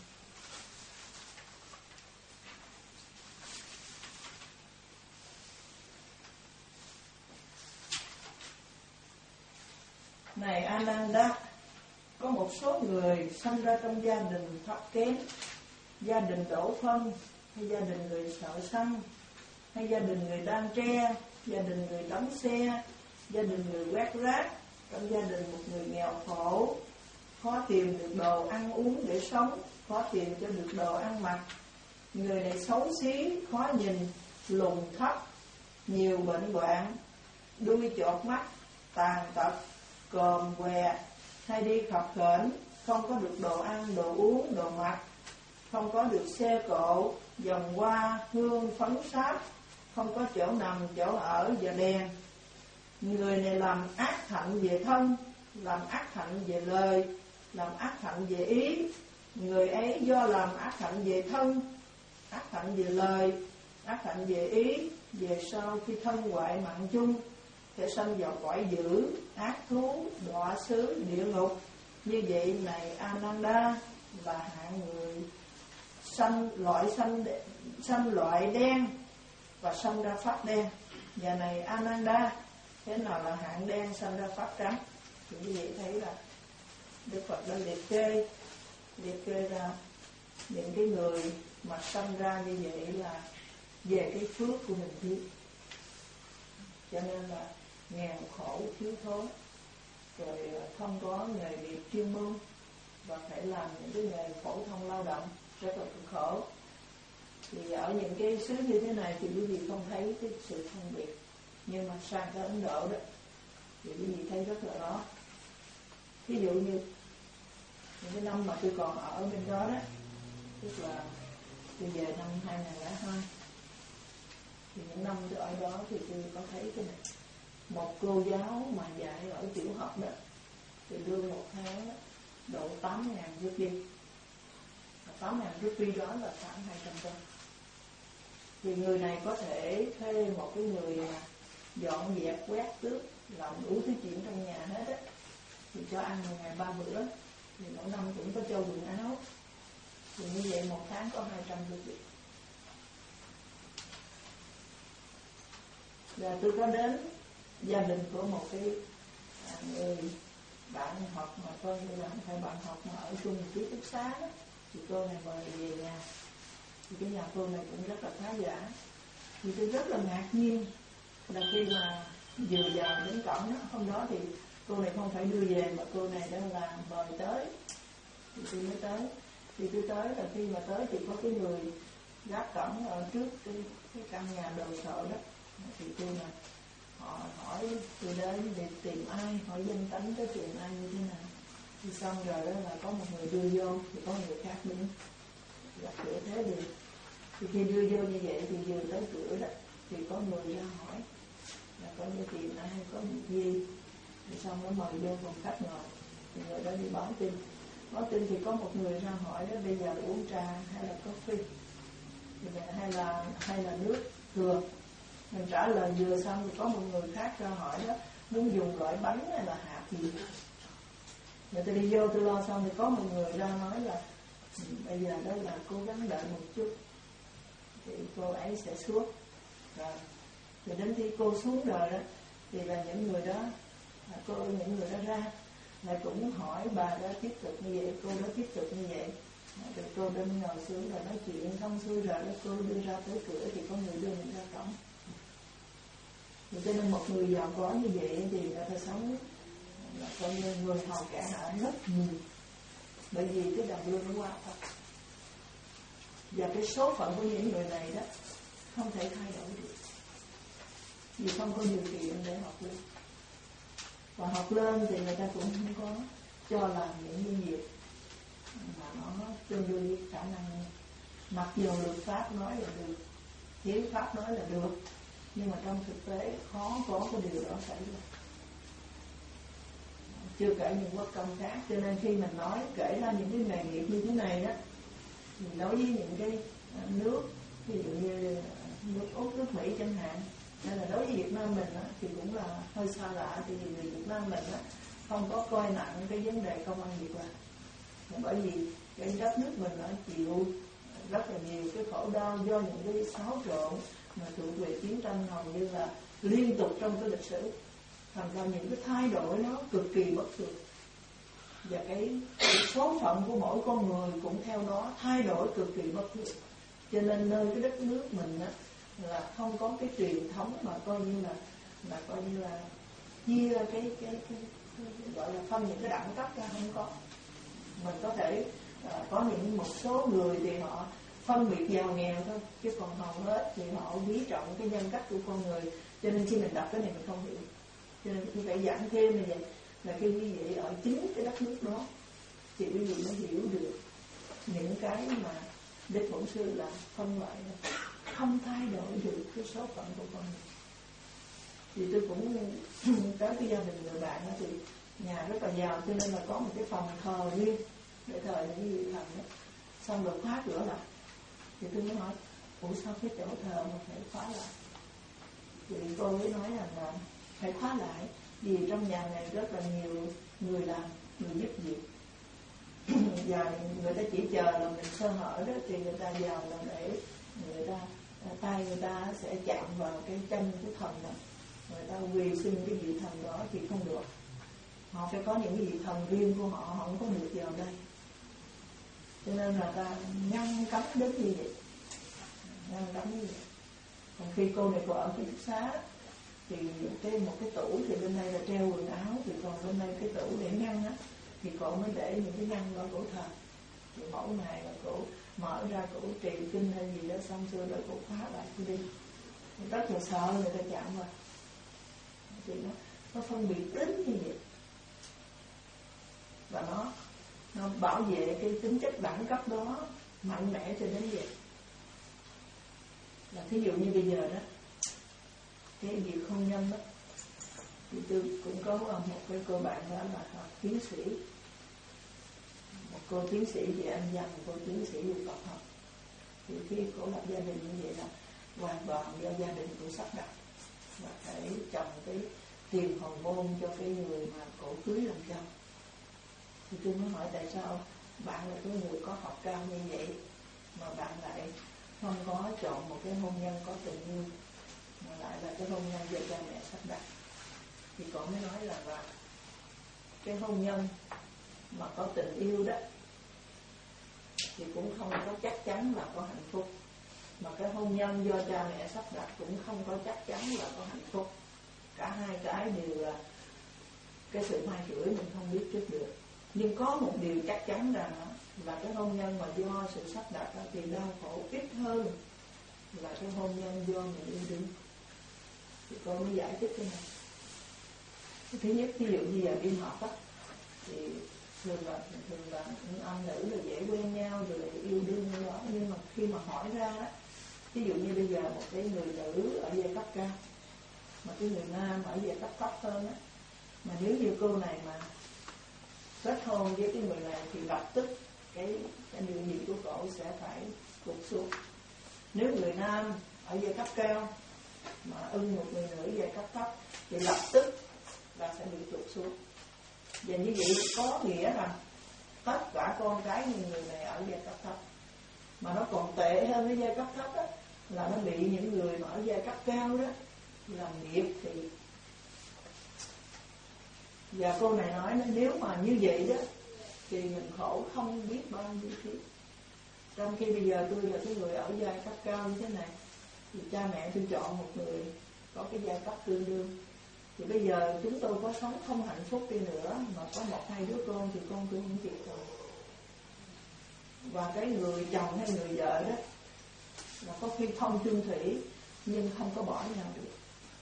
A: Này Ananda, có một số người sanh ra trong gia đình thấp kém, gia đình đổ phân, hay gia đình người sợ sanh, hay gia đình người đan tre, gia đình người đóng xe, gia đình người quét rác, trong gia đình một người nghèo khổ, khó tìm được đồ ăn uống để sống, khó tìm cho được đồ ăn mặc. Người này xấu xí, khó nhìn, lùn thấp, nhiều bệnh hoạn, đuôi chột mắt, tàn tật, còm què, hay đi khập khểnh, không có được đồ ăn, đồ uống, đồ mặc, không có được xe cộ, vòng hoa, hương, phấn sáp, không có chỗ nằm, chỗ ở và đèn. Người này làm ác hạnh về thân, làm ác hạnh về lời, làm ác hạnh về ý. Người ấy do làm ác hạnh về thân, ác hạnh về lời, ác hạnh về ý, về sau khi thân hoại mạng chung, sẽ sanh vào cõi dữ, ác thú, đọa xứ, địa ngục. Như vậy này Ananda, là hạng người sanh loại sanh sanh loại đen và sanh ra pháp đen. Và này Ananda, thế nào là hạng đen sanh ra pháp trắng? Thì như vậy thấy là Đức Phật đã liệt kê liệt kê ra những cái người mà sanh ra như vậy là về cái phước của mình thiếu, cho nên là nghèo khổ thiếu thốn, rồi không có nghề nghiệp chuyên môn và phải làm những cái nghề phổ thông lao động rất là cực khổ. Thì ở những cái xứ như thế này thì quý vị không thấy cái sự phân biệt, nhưng mà sang tới Ấn Độ đó thì quý vị thấy rất là rõ. Ví dụ như những cái năm mà tôi còn ở bên đó đó, tức là tôi về năm hai nghìn lẻ hai, thì những năm tôi ở đó thì tôi có thấy cái này. Một cô giáo mà dạy ở tiểu học đó thì lương một tháng đó, độ tám ngàn rupee. tám ngàn rupee đó là khoảng hai trăm đô. Thì người này có thể thuê một cái người dọn dẹp, quét tước, làm đủ thứ chuyện trong nhà hết á, thì cho ăn một ngày ba bữa, thì mỗi năm cũng có cho quần áo. Thì như vậy một tháng có hai trăm rupee. Và tôi có đến gia đình của một cái à, người bạn học mà coi như là phải bạn học mà ở chung một ký túc xá đó. Thì cô này mời về nhà, thì cái nhà cô này cũng rất là khá giả. Thì tôi rất là ngạc nhiên là khi mà vừa vào đến cổng đó, hôm đó thì cô này không phải đưa về mà cô này đã là mời tới, thì tôi mới tới. Thì tôi tới là khi mà tới thì có cái người gác cổng ở trước cái, cái căn nhà đồ sộ đó. Thì tôi là họ hỏi tôi đến để tìm ai, hỏi danh tánh cái chuyện ai như thế nào. Thì xong rồi đó là có một người đưa vô, thì có người khác đứng. là cửa thế được. Thì khi đưa vô như vậy thì vừa tới cửa đó thì có người ra hỏi là có như tìm ai hay có việc gì, thì xong nó mời vô phòng khách ngồi, thì người đó đi báo tin. Báo tin thì có một người ra hỏi đó, bây giờ uống trà hay là coffee, hay là hay là nước thừa. Mình trả lời vừa xong thì có một người khác ra hỏi đó, muốn dùng loại bánh hay là hạt gì. Rồi tôi đi vô tôi lo xong thì có một người ra nói là bây giờ đó là cố gắng đợi một chút thì cô ấy sẽ xuống. Rồi thì đến khi cô xuống rồi đó thì là những người đó, cô những người đó ra lại cũng hỏi bà đó tiếp tục như vậy, cô đó tiếp tục như vậy. Rồi cô đến ngồi xuống rồi nói chuyện xong xuôi rồi đó, cô đưa ra tới cửa thì có người đưa mình ra cổng. Thì cho nên một người giàu có như vậy thì người ta sống là coi như người hầu cả hạ rất nhiều, bởi vì cái đồng lương nó quá thật. Và cái số phận của những người này đó không thể thay đổi được, vì không có điều kiện để học lên. Và học lên thì người ta cũng không có cho làm những cái việc mà nó tương đương với khả năng. Mặc dù luật pháp nói là được, hiến pháp nói là được, nhưng mà trong thực tế khó có cái điều đó xảy ra. Chưa kể những bất công khác. Cho nên khi mình nói kể ra những cái nghề nghiệp như thế này đó, thì đối với những cái nước ví dụ như nước Úc, nước Mỹ chẳng hạn, nên là đối với Việt Nam mình đó, thì cũng là hơi xa lạ. Thì người Việt Nam mình đó, không có coi nặng cái vấn đề công ăn việc làm, bởi vì cái đất nước mình nó chịu rất là nhiều cái khổ đau do những cái xáo trộn mà thuộc về chiến tranh hầu như là liên tục trong cái lịch sử. Thành ra những cái thay đổi nó cực kỳ bất thường, và cái, cái số phận của mỗi con người cũng theo đó thay đổi cực kỳ bất thường. Cho nên nơi cái đất nước mình á, là không có cái truyền thống mà coi như là là coi như là chia cái cái, cái, cái, cái gọi là phân những cái đẳng cấp ra, không có. Mình có thể uh, có những một số người thì họ phân biệt giàu nghèo thôi, chứ còn hầu hết thì họ quý trọng cái nhân cách của con người. Cho nên khi mình đọc cái này mình không hiểu, cho nên tôi phải giảng thêm như vậy, là khi quý vị ở chính cái đất nước đó thì quý vị mới hiểu được những cái mà Đức Bổn Sư là phân loại này, không thay đổi được cái số phận của con người. Thì tôi cũng tới cái gia đình người bạn đó, thì nhà rất là giàu, cho nên là có một cái phòng thờ riêng để thờ những vị thần đó. Xong rồi khóa cửa lại, thì tôi mới hỏi ủa sao cái chỗ thờ mà phải khóa lại? Thì cô ấy nói rằng là phải khóa lại vì trong nhà này rất là nhiều người làm, người giúp việc. Và người ta chỉ chờ là mình sơ hở đó thì người ta vào là để người ta tay người ta sẽ chạm vào cái chân của thần đó, người ta quỳ xin cái vị thần đó thì không được. Họ phải có những cái vị thần riêng của họ, họ không có được vào đây. Cho nên là ta ngăn cấm đến như vậy, ngăn cấm như vậy. Còn khi cô này cô ở ký túc xá thì cái một cái tủ thì bên đây là treo quần áo, thì còn bên đây cái tủ để ngăn á, thì cô mới để những cái ngăn ở cổ thờ. Thì mỗi ngày là cổ mở ra cổ trì kinh hay gì đó xong xưa rồi cổ khóa lại cô đi. Rất là sợ người ta chạm vào. Thì nó nó phân biệt tính như vậy, và nó nó bảo vệ cái tính chất đẳng cấp đó mạnh mẽ cho đến vậy. Là thí dụ như bây giờ đó, cái việc hôn nhân đó, thì tôi cũng có một cái cô bạn đó là học tiến sĩ, một cô tiến sĩ về Anh văn, một cô tiến sĩ về Phật học. Thì khi cô lập gia đình như vậy là hoàn toàn do gia đình của sắp đặt, và phải chồng cái tiền hồng môn cho cái người mà cổ cưới làm chồng. Thì tôi mới hỏi tại sao bạn là cái người có học cao như vậy mà bạn lại không có chọn một cái hôn nhân có tình yêu, mà lại là cái hôn nhân do cha mẹ sắp đặt. Thì cô mới nói là, là cái hôn nhân mà có tình yêu đó thì cũng không có chắc chắn là có hạnh phúc, mà cái hôn nhân do cha mẹ sắp đặt cũng không có chắc chắn là có hạnh phúc. Cả hai cái đều là cái sự mai rủi, mình không biết trước được. Nhưng có một điều chắc chắn rằng là cái hôn nhân mà do sự sắp đặt thì đau khổ ít hơn là cái hôn nhân do mình yêu đương. Thì cô mới giải thích thế này. Thứ nhất, ví dụ như giờ đi học á, thì thường là thường là anh nữ là dễ quen nhau rồi yêu đương như đó, nhưng mà khi mà hỏi ra đó, ví dụ như bây giờ một cái người nữ ở giai cấp cao mà cái người nam ở giai cấp thấp hơn á, mà nếu như cô này mà kết hôn với cái người này thì lập tức cái cái địa vị của cổ sẽ phải tụt xuống. Nếu người nam ở giai cấp cao mà ưng một người nữ giai cấp thấp thì lập tức là sẽ bị tụt xuống. Và như vậy có nghĩa rằng tất cả con cái như người này ở giai cấp thấp, mà nó còn tệ hơn cái giai cấp thấp đó, là nó bị những người mà ở giai cấp cao đó làm nghiệp thì. Và cô này nói nếu mà như vậy đó thì mình khổ không biết bao nhiêu thứ. Trong khi bây giờ tôi là cái người ở giai cấp cao như thế này, thì cha mẹ tôi chọn một người có cái giai cấp tương đương, thì bây giờ chúng tôi có sống không hạnh phúc đi nữa mà có một hai đứa con thì con tôi không chịu rồi. Và cái người chồng hay người vợ đó là có khi thông chung thủy nhưng không có bỏ nhau được,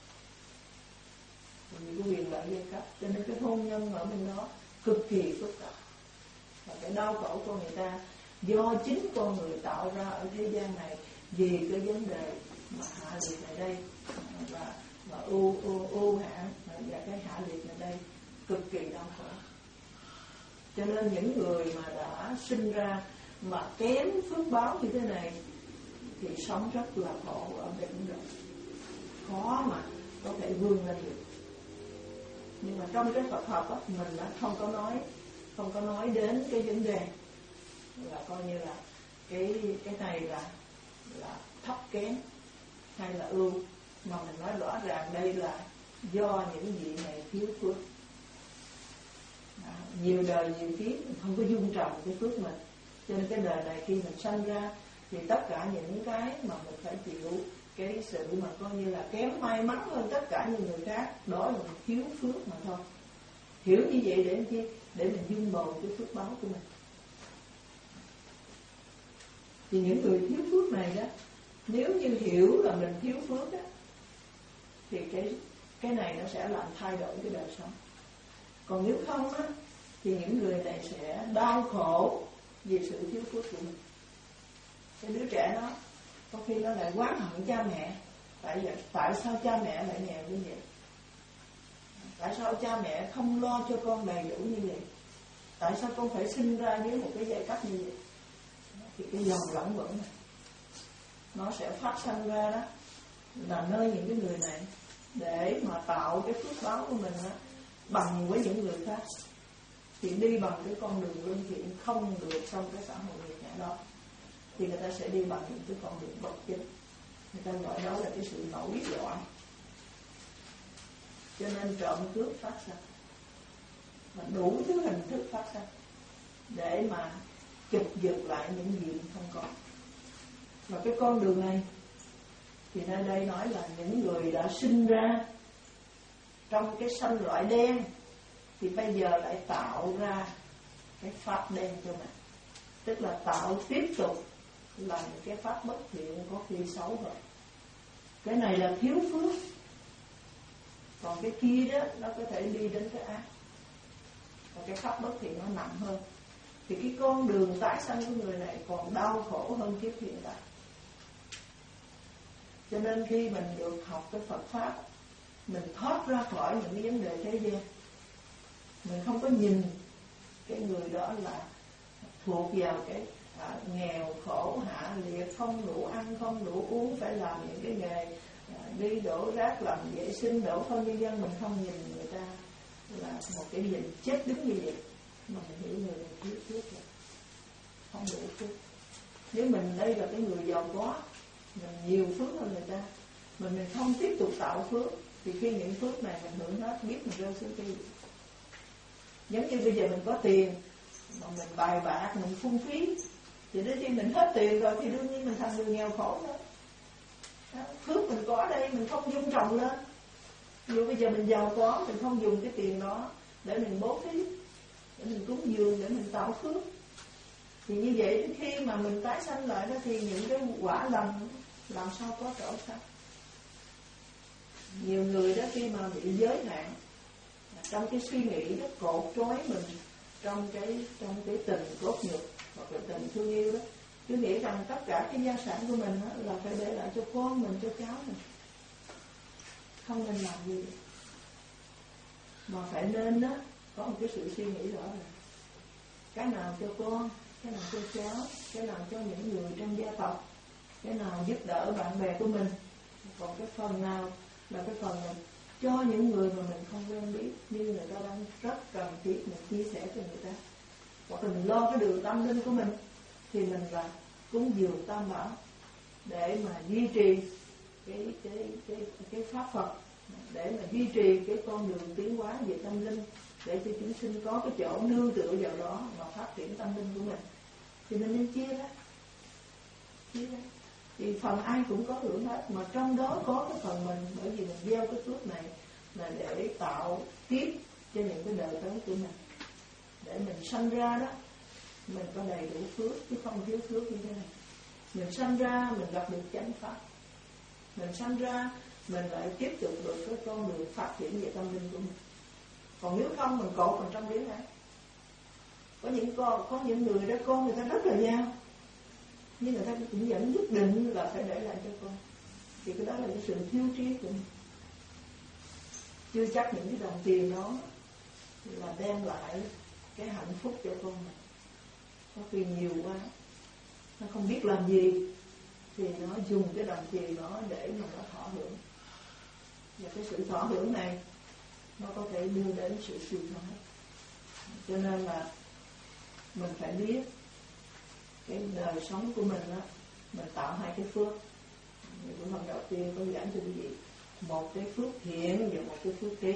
A: vì có quyền lợi giai cấp, cho nên cái hôn nhân ở bên đó cực kỳ phức tạp. Và cái đau khổ của người ta do chính con người tạo ra ở thế gian này, vì cái vấn đề mà hạ liệt này đây và và u u u hạ và cái hạ liệt này đây cực kỳ đau khổ. Cho nên những người mà đã sinh ra mà kém phước báo như thế này thì sống rất là khổ ở bên đó, khó mà có thể vươn lên được. Nhưng mà trong cái Phật học á, mình đã không có nói không có nói đến cái vấn đề là coi như là cái cái này là là thấp kém hay là ưu, mà mình nói rõ ràng đây là do những vị này thiếu phước. À, nhiều đời nhiều kiếp mình không có dung trồng cái phước mình, cho nên cái đời này khi mình sanh ra thì tất cả những cái mà mình phải chịu cái sự mà coi như là kém may mắn hơn tất cả những người khác, đó là mình thiếu phước mà thôi. Hiểu như vậy để làm chi? Để mình dung bồi cái phước báo của mình. Thì những người thiếu phước này đó, nếu như hiểu là mình thiếu phước đó, thì cái cái này nó sẽ làm thay đổi cái đời sống. Còn nếu không á, thì những người này sẽ đau khổ vì sự thiếu phước của mình. Cái đứa trẻ đó có khi nó lại oán hận cha mẹ, tại vì tại sao cha mẹ lại nghèo như vậy? Tại sao cha mẹ không lo cho con đầy đủ như vậy? Tại sao con phải sinh ra với một cái giai cấp như vậy? Thì cái dòng lẫn quẩn này nó sẽ phát sinh ra đó, là nơi những cái người này để mà tạo cái phước báo của mình đó, bằng với những người khác, thì đi bằng cái con đường lương thiện không được trong cái xã hội nghiệp nhã đó, thì người ta sẽ đi bằng những cái con đường bất chính. Người ta gọi đó là cái sự nổi loạn. Cho nên trộm cướp phát sinh, và đủ thứ hình thức phát sinh để mà chụp giật lại những gì không có. Và cái con đường này thì nơi đây nói là những người đã sinh ra trong cái sanh loại đen thì bây giờ lại tạo ra cái pháp đen cho mình, tức là tạo tiếp tục làm những cái pháp bất thiện có khi xấu hơn. Cái này là thiếu phước, còn cái kia đó nó có thể đi đến cái ác, và cái pháp bất thiện nó nặng hơn. Thì cái con đường tái sanh của người này còn đau khổ hơn kiếp hiện tại. Cho nên khi mình được học cái Phật Pháp, mình thoát ra khỏi những cái vấn đề thế gian. Mình không có nhìn cái người đó là thuộc vào cái à, nghèo khổ hạ liệt, không đủ ăn, không đủ uống, phải làm những cái nghề à, đi đổ rác, làm vệ sinh, đổ phân nhân dân. Mình không nhìn người ta là một cái nhìn chết đứng như vậy, mà mình hiểu người này thiếu phước rồi, không đủ phước. Nếu mình đây là cái người giàu có, mình nhiều phước hơn người ta, mà mình không tiếp tục tạo phước, thì khi những phước này mình hưởng hết, biết mình rơi xuống cái gì. Giống như bây giờ mình có tiền mà mình bài bạc, mình phung phí, thì đến khi mình hết tiền rồi thì đương nhiên mình thành người nghèo khổ thôi. Đó, phước mình có ở đây mình không dung trồng lên. Dù bây giờ mình giàu có, mình không dùng cái tiền đó để mình bố thí, để mình cúng dường, để mình tạo phước, thì như vậy khi mà mình tái sanh lại đó thì những cái quả lành làm sao có trở sanh. Nhiều người đó khi mà bị giới hạn trong cái suy nghĩ đó cột trói mình trong cái trong cái tình cốt nhục hoặc là tình thương yêu đó, cứ nghĩ rằng tất cả cái gia sản của mình đó là phải để lại cho con mình, cho cháu mình, không nên làm gì mà phải nên đó có một cái sự suy nghĩ rõ ràng, cái nào cho con, cái nào cho cháu, cái nào cho những người trong gia tộc, cái nào giúp đỡ bạn bè của mình, còn cái phần nào là cái phần mình cho những người mà mình không quen biết, như người ta đang rất cần thiết mình chia sẻ cho người ta, hoặc là mình lo cái đường tâm linh của mình thì mình là cúng dường tam bảo để mà duy trì cái cái cái cái pháp Phật, để mà duy trì cái con đường tiến hóa về tâm linh, để cho chúng sinh có cái chỗ nương tựa vào đó mà phát triển tâm linh của mình, thì mình nên chia ra, chia ra. Thì phần ai cũng có hưởng hết, mà trong đó có cái phần mình, bởi vì mình gieo cái phước này là để tạo tiếp cho những cái đời tới của mình, để mình sanh ra đó mình có đầy đủ phước chứ không thiếu phước như thế này. Mình sanh ra mình gặp được chánh pháp, mình sanh ra mình lại tiếp tục được cái con đường phát triển về tâm linh của mình. Còn nếu không mình cột vào trong đĩa này. Có những con, có những người đó con người ta rất là giàu, nhưng người ta cũng vẫn quyết định là phải để lại cho con, thì cái đó là cái sự thiếu trí của mình. Chưa chắc những cái đồng tiền đó là đem lại cái hạnh phúc cho con mình. Có khi nhiều quá nó không biết làm gì thì nó dùng cái đồng tiền đó để mà nó thọ hưởng, và cái sự thọ hưởng này nó có thể đưa đến sự suy thoái. Cho nên là mình phải biết cái đời sống của mình đó, mình tạo hai cái phước. Buổi hôm đầu tiên có giảng cho quý vị một cái phước thiện và một cái phước trí,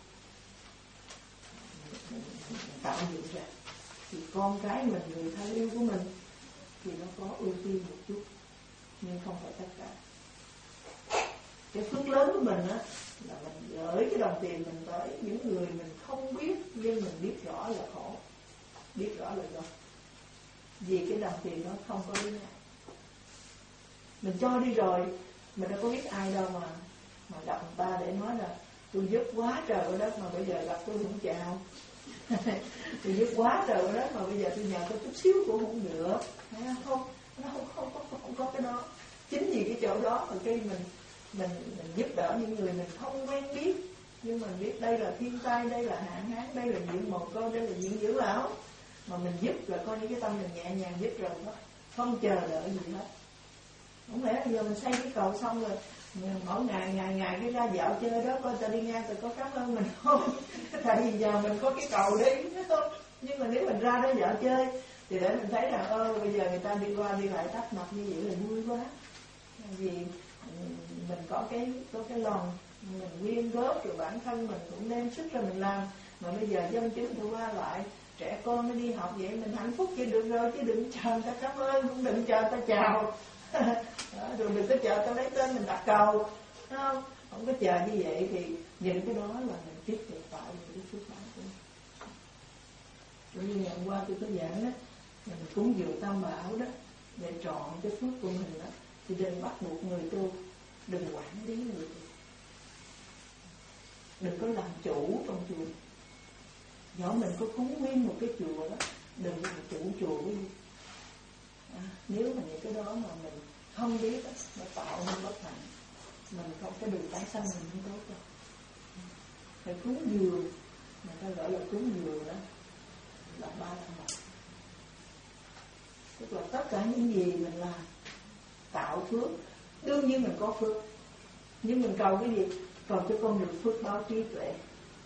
A: mình tạo dựng ra thì con cái mình, người thân yêu của mình thì nó có ưu tiên một chút, nhưng không phải tất cả. Cái phước lớn của mình á là mình gửi cái đồng tiền mình tới những người mình không biết, nhưng mình biết rõ là khổ, biết rõ là do vì cái đồng tiền nó không có lý nào. Mình cho đi rồi mình đâu có biết ai đâu mà mà gặp người ta để nói là tôi giúp quá trời của đất mà bây giờ gặp tôi không chào. Tôi giúp quá trời của đất mà bây giờ tôi nhờ tôi chút xíu cũng không được. Không, nó không, không, không, không có cái đó. Chính vì cái chỗ đó mà khi mình mình mình giúp đỡ những người mình không quen biết, nhưng mình biết đây là thiên tai, đây là hạn hán, đây là diện mồ côi, đây là diện dưỡng lão, mà mình giúp là coi như cái tâm mình nhẹ nhàng giúp rồi đó, không chờ đợi gì hết. Không lẽ giờ mình xây cái cầu xong rồi mỗi ngày ngày ngày cái ra dạo chơi đó coi ta đi ngang ta có cảm ơn mình không? Tại vì giờ mình có cái cầu đi, đúng không? Nhưng mà nếu mình ra đó dạo chơi thì để mình thấy rằng ơ bây giờ người ta đi qua đi lại tấp nập như vậy là vui quá. Vì mình có cái có cái lòng mình quyên góp, rồi bản thân mình cũng đem sức ra mình làm, mà bây giờ dân chúng tôi qua lại, trẻ con nó đi học vậy mình hạnh phúc thì được rồi, chứ đừng chờ người ta cảm ơn, cũng đừng chờ ta chào. Đó, rồi đừng có chờ ta lấy tên mình đặt cầu, không? Không có chờ như vậy thì những cái đó là mình tiếp tục tạo những cái phước báo của mình. Rồi như ngày hôm qua tôi có giảng đó, mình cúng dường tam bảo đó để trọn cái phước của mình đó, thì đừng bắt buộc người tu, đừng quản lý người tu, đừng có làm chủ trong chùa. Nhỏ mình có cúng nguyên một cái chùa đó, đừng làm chủ chùa với gì. À, nếu mà những cái đó mà mình không biết đó, nó tạo nên bất hạnh, mình không cái đường tái sanh mình không tốt đâu. Phải cúng dường, người ta gọi là cúng dường đó là ba la mật, tức là tất cả những gì mình làm tạo phước. Đương nhiên mình có phước, nhưng mình cầu cái gì? Cầu cho con được phước báo trí tuệ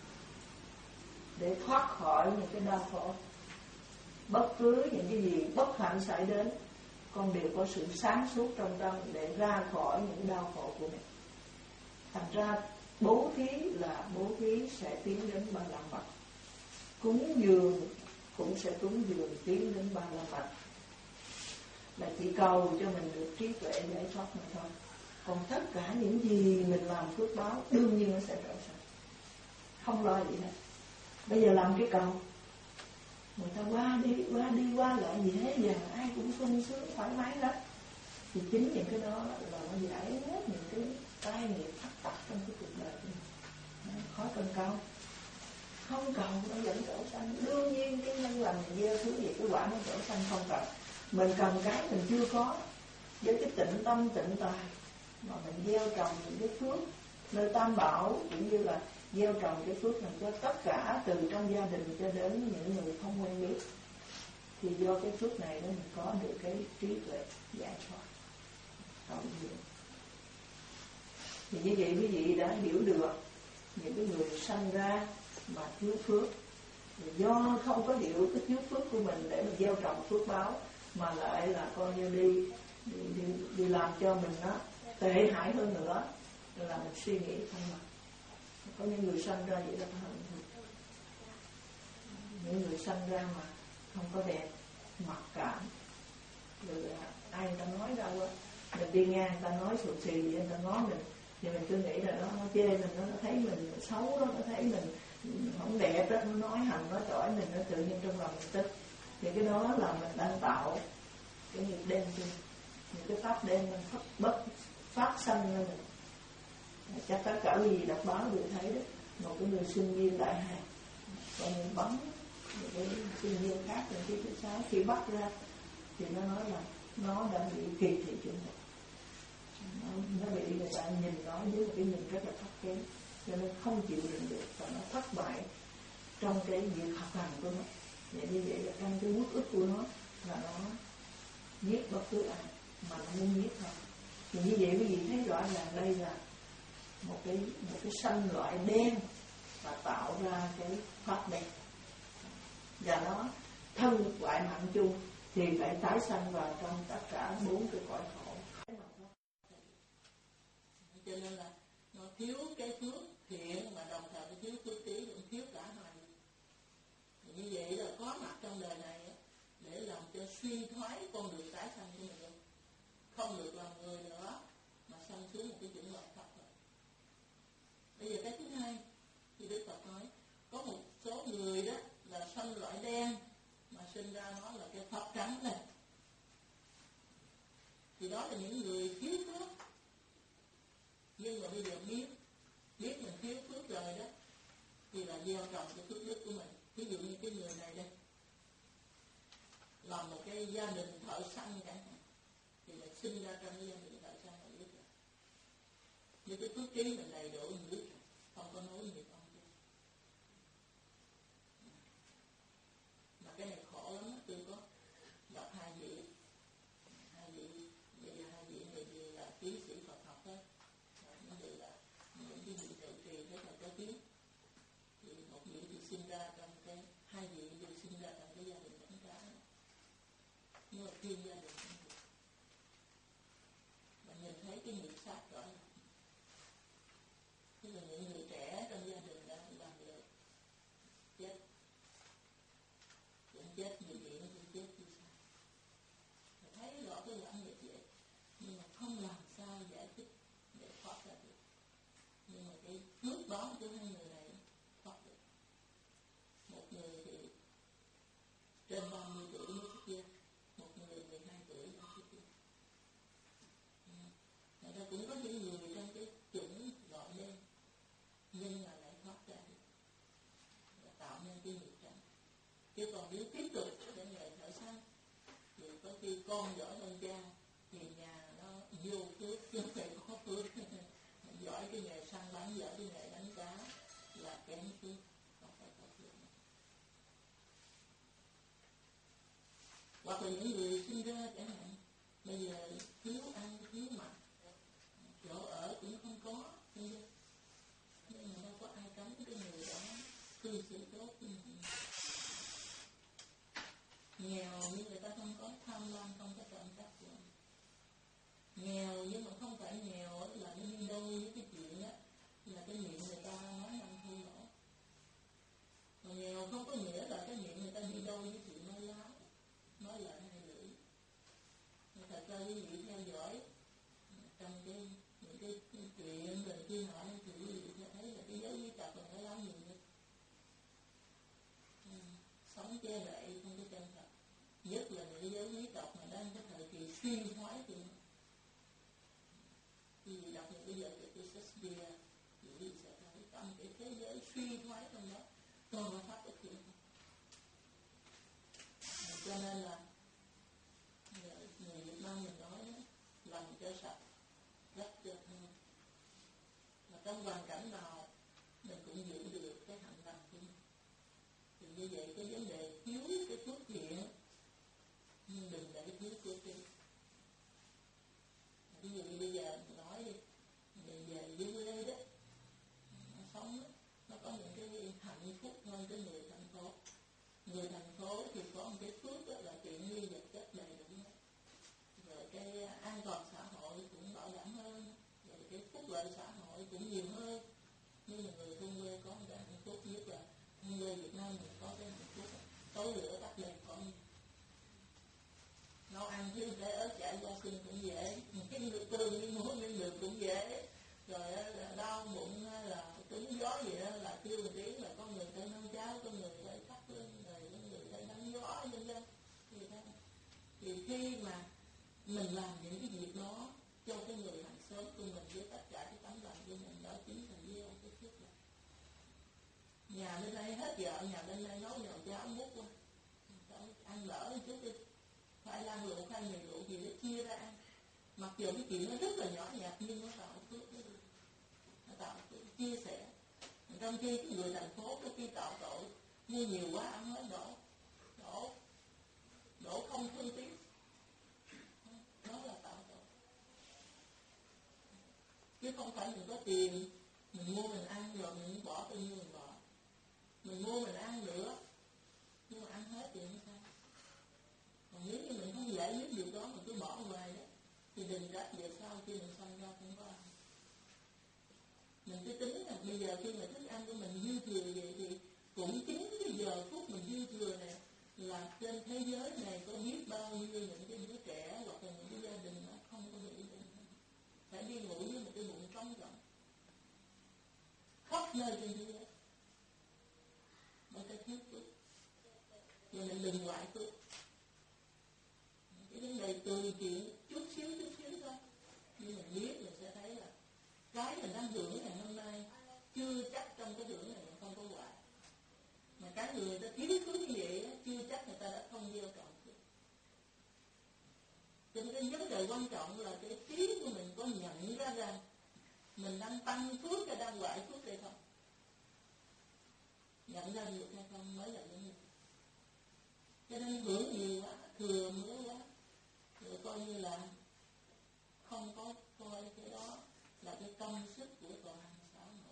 A: để thoát khỏi những cái đau khổ. Bất cứ những cái gì bất hạnh xảy đến, con đều có sự sáng suốt trong tâm để ra khỏi những đau khổ của mình. Thành ra bố thí là bố thí sẽ tiến đến ba la mật, cúng dường cũng sẽ cúng dường tiến đến ba la mật, là chỉ cầu cho mình được trí tuệ giải thoát mà thôi. Còn tất cả những gì mình làm phước báo đương nhiên nó sẽ trở thành, không lo gì hết. Bây giờ làm cái cầu, người ta qua đi qua đi qua lại gì hết, giờ ai cũng sung sướng thoải mái lắm, thì chính những cái đó là nó giải hết những cái tai nghiệp thất tật trong cái cuộc đời của mình, khó cân cao. không cầu nó dẫn chỗ sanh. Đương nhiên cái nhân lành mình gieo xuống gì cái quả nó chỗ sanh không cần. Mình cần cái mình chưa có, với cái tịnh tâm tịnh tài mà mình gieo trồng những cái phước nơi tam bảo, cũng như là gieo trồng cái phước làm cho tất cả từ trong gia đình cho đến những người không quen biết, thì do cái phước này đó mình có được cái trí tuệ giải thoát hậu diệu. Thì như vậy quý vị đã hiểu được những cái người sanh ra mà thiếu phước, do không có hiểu cái thiếu phước của mình để mình gieo trồng phước báo, mà lại là coi như đi đi, đi, đi làm cho mình nó tệ hại hơn nữa, là mình suy nghĩ không mà. Có những người sanh ra vậy đó, những người sanh ra mà không có đẹp, mặc cảm, rồi ai người ta nói đâu á, mình đi ngang người ta nói sụt xì gì người ta nói mình, thì mình cứ nghĩ là nó, nó chê mình, nó, nó thấy mình xấu đó, nó thấy mình không đẹp đó, nó nói hành nói chỏi mình, nó tự nhiên trong lòng mình tức. Thì cái đó là mình đang tạo cái nghiệp đen kia, những cái pháp đen mình phát bất phát sanh lên mình. Chắc tất cả quý vị đọc báo đều thấy đó, một cái người sinh viên đại học còn những bấm một cái sinh viên khác những cái thứ sáu khi bắt ra thì nó nói là nó đã bị kỳ thị chủng tộc, nó, nó bị người ta nhìn nó với một cái nhìn rất là thấp kém, cho nên không chịu đựng được và nó thất bại trong cái việc học hành của nó. Vậy như vậy là trong cái uất ức của nó là nó giết bất cứ ai mà nó muốn giết thôi. Thì như vậy quý vị thấy rõ là đây là một cái một cái sanh loại đen và tạo ra cái pháp đen, và nó thân loại mạng chung thì phải tái sanh vào trong tất cả bốn cái cõi khổ. Cho nên là nó thiếu cái phước thiện mà đồng thời thiếu phước trí, cũng thiếu cả hai. Như vậy là có mặt trong đời này để làm cho suy thoái con đường tái sanh của mình, không được làm người nữa mà sanh xuống một cái chủng loại pháp rồi. Bây giờ cái thứ hai thì Đức Phật nói có một số người đó là sanh loại đen mà sinh ra nó là cái pháp trắng này, thì đó là những người thiếu phước. Nhưng mà bây giờ biết biết mình thiếu phước rồi đó thì là gieo trồng cái phước đức của mình. Ví dụ như cái người này đây làm một cái gia đình thợ săn chẳng hạn, thì là sinh ra trong cái gia đình thợ săn là biết rồi. Như cái phước trí mình đầy đủ mình biết rồi, không có nối nghiệp ông kia. Mà cái này khổ lắm đó, tôi có đọc hai vị, hai vị, bây giờ hai vị này đều là tiến sĩ Phật học đó, nó đều là những cái vị trụ trì rất là có tiếng. Thì một vị thì sinh ra trong cái, hai vị đều sinh ra trong cái gia đình đánh cá, nhưng mà thiên gia đình không được. Và nhìn thấy cái nghiệp sát rõ ràng. Tức là những người trẻ trong gia đình đã làm được chết, cũng chết như vậy, nó cũng chết như sao. Và thấy rõ cái lãnh nghiệp vậy, nhưng mà không làm sao giải thích để thoát ra được. Nhưng mà cái phước đó của hai người này thoát được. Một người thì trên ba mươi tuổi mới xuất gia, một người mười hai tuổi đã xuất gia. Thật ra cũng có những người trong cái chủng loại đen nhưng mà lại thoát ra được và tạo nên cái nghiệp trắng. Chứ còn nếu tiếp tục để nghề thợ săn thì có khi con giỏi hơn cha thì nhà nó vô phước chứ không phải có phước. Giỏi cái nghề săn bắn, giỏi cái nghề đánh cá là kém phước, không phải có phước. Hoặc là những người sinh ra chẳng hạn, bây giờ thiếu ăn, thiếu mặc, chỗ ở cũng không có, nhưng mà đâu có ai cấm cái người đó cư xử tốt như mình. Nghèo nhưng người ta không có tham lam, không có trộm cắp gì. Nghèo nhưng mà không phải nghèo là nó đi đôi với cái chuyện đó là cái miệng người ta nói năng thô lỗ. Còn nghèo không có nghĩa là cái miệng người ta đi đôi với chuyện nói láo, nói lại hai lưỡi. Nhưng thật ra quý vị theo dõi trong cái những cái, cái chuyện về kia hỏi thì quý vị sẽ thấy là cái giới quý tộc là nó lắm nhiều nhất. Ừ. Sống che đậy không có chân thật, nhất là những giới quý tộc mà đang có thời kỳ suy thoái thì quý vị đọc những cái giờ kịch của Shakespeare thì quý vị sẽ thấy trong cái thế giới suy thoái trong đó,
B: con có pháp thực hiện. Cho nên là người Việt Nam mình nói làm cho sạch, rất cho thân. Mà trong hoàn cảnh nào mình cũng giữ được cái hạnh lành của mình. Thì như vậy cái vấn đề thiếu cái phước thiện, nhưng đừng để thiếu phước thiện. Ví dụ như bây giờ mình nói đi, mình về dưới quê đó, nó sống đó, nó có những cái hạnh phúc hơn cái người thành phố. Người thành phố thì có một cái phước đó là tiện nghi vật chất đầy đủ, rồi cái an toàn xã hội cũng bảo đảm hơn, rồi cái phúc lợi xã hội cũng nhiều hơn. Nhưng mà người thôn quê có một cái hạnh phúc nhất là thôn quê Việt Nam mình có cái hạnh phúc tối lửa tắt đèn có nhiều. Nấu ăn thiếu cái ớt chả gia sinh cũng dễ, cái nước tương cái muối cái được cũng dễ, rồi đau bụng là trúng gió gì đó là kêu một tiếng là có người tới nấu cháo, có người tới cắt lên, rồi có người tới đánh gió vân vân. Thì, thì khi mà mình làm những cái việc đó cho cái người hàng xóm của mình với tất cả cái tấm lòng của mình, đó chính là gieo cái phước lành. Nhà bên đây hết vợ, nhà bên đây nấu nhồi cháo múc qua, ăn lỡ một chút đi, khoai lang luộc, khoai mì luộc gì đó chia ra ăn. Mặc dù cái chuyện nó rất là nhỏ nhặt nhưng nó tạo phước đó, nó tạo phước chia sẻ. Trong khi cái người thành phố có khi tạo tội mua nhiều quá ăn hết đổ, đổ, đổ không thương tiếc, đó là tạo tội. Chứ không phải mình có tiền mình mua mình ăn rồi mình bỏ bao nhiêu mình bỏ. Mình mua mình ăn nữa nhưng mà ăn hết thì không sao. Còn nếu như mình không giải quyết điều đó mà cứ bỏ ngoài đó thì đừng trách về sau khi mình sanh ra không có ăn. Mình cứ tính là bây giờ khi mà thức ăn của mình dư thừa vậy thì cũng chính cái giờ phút mình dư thừa này là trên thế giới này có biết bao nhiêu những cái đứa trẻ hoặc là những cái gia đình nó không có đủ để phải đi ngủ với một cái bụng trống rỗng khắp nơi trên thế giới bởi cái thiếu phước. Và mình đừng ngoại phước. Cái vấn đề từ chuyện chút xíu chút xíu thôi, nhưng mình biết mình sẽ thấy là cái mình đang hưởng ngày hôm nay chưa chắc trong cái hưởng này mình không có quả. Mà cái người ta thiếu phước như vậy chưa chắc người ta đã không gieo trọn phước. Cho nên cái vấn đề quan trọng là cái trí của mình có nhận ra rằng mình đang tăng phước hay đang hoại phước hay không. Nhận ra được hay không mới là vấn đề. Cho nên hưởng nhiều quá, thừa mứa quá, rồi coi như là không có coi cái đó là cái công sức của toàn xã hội.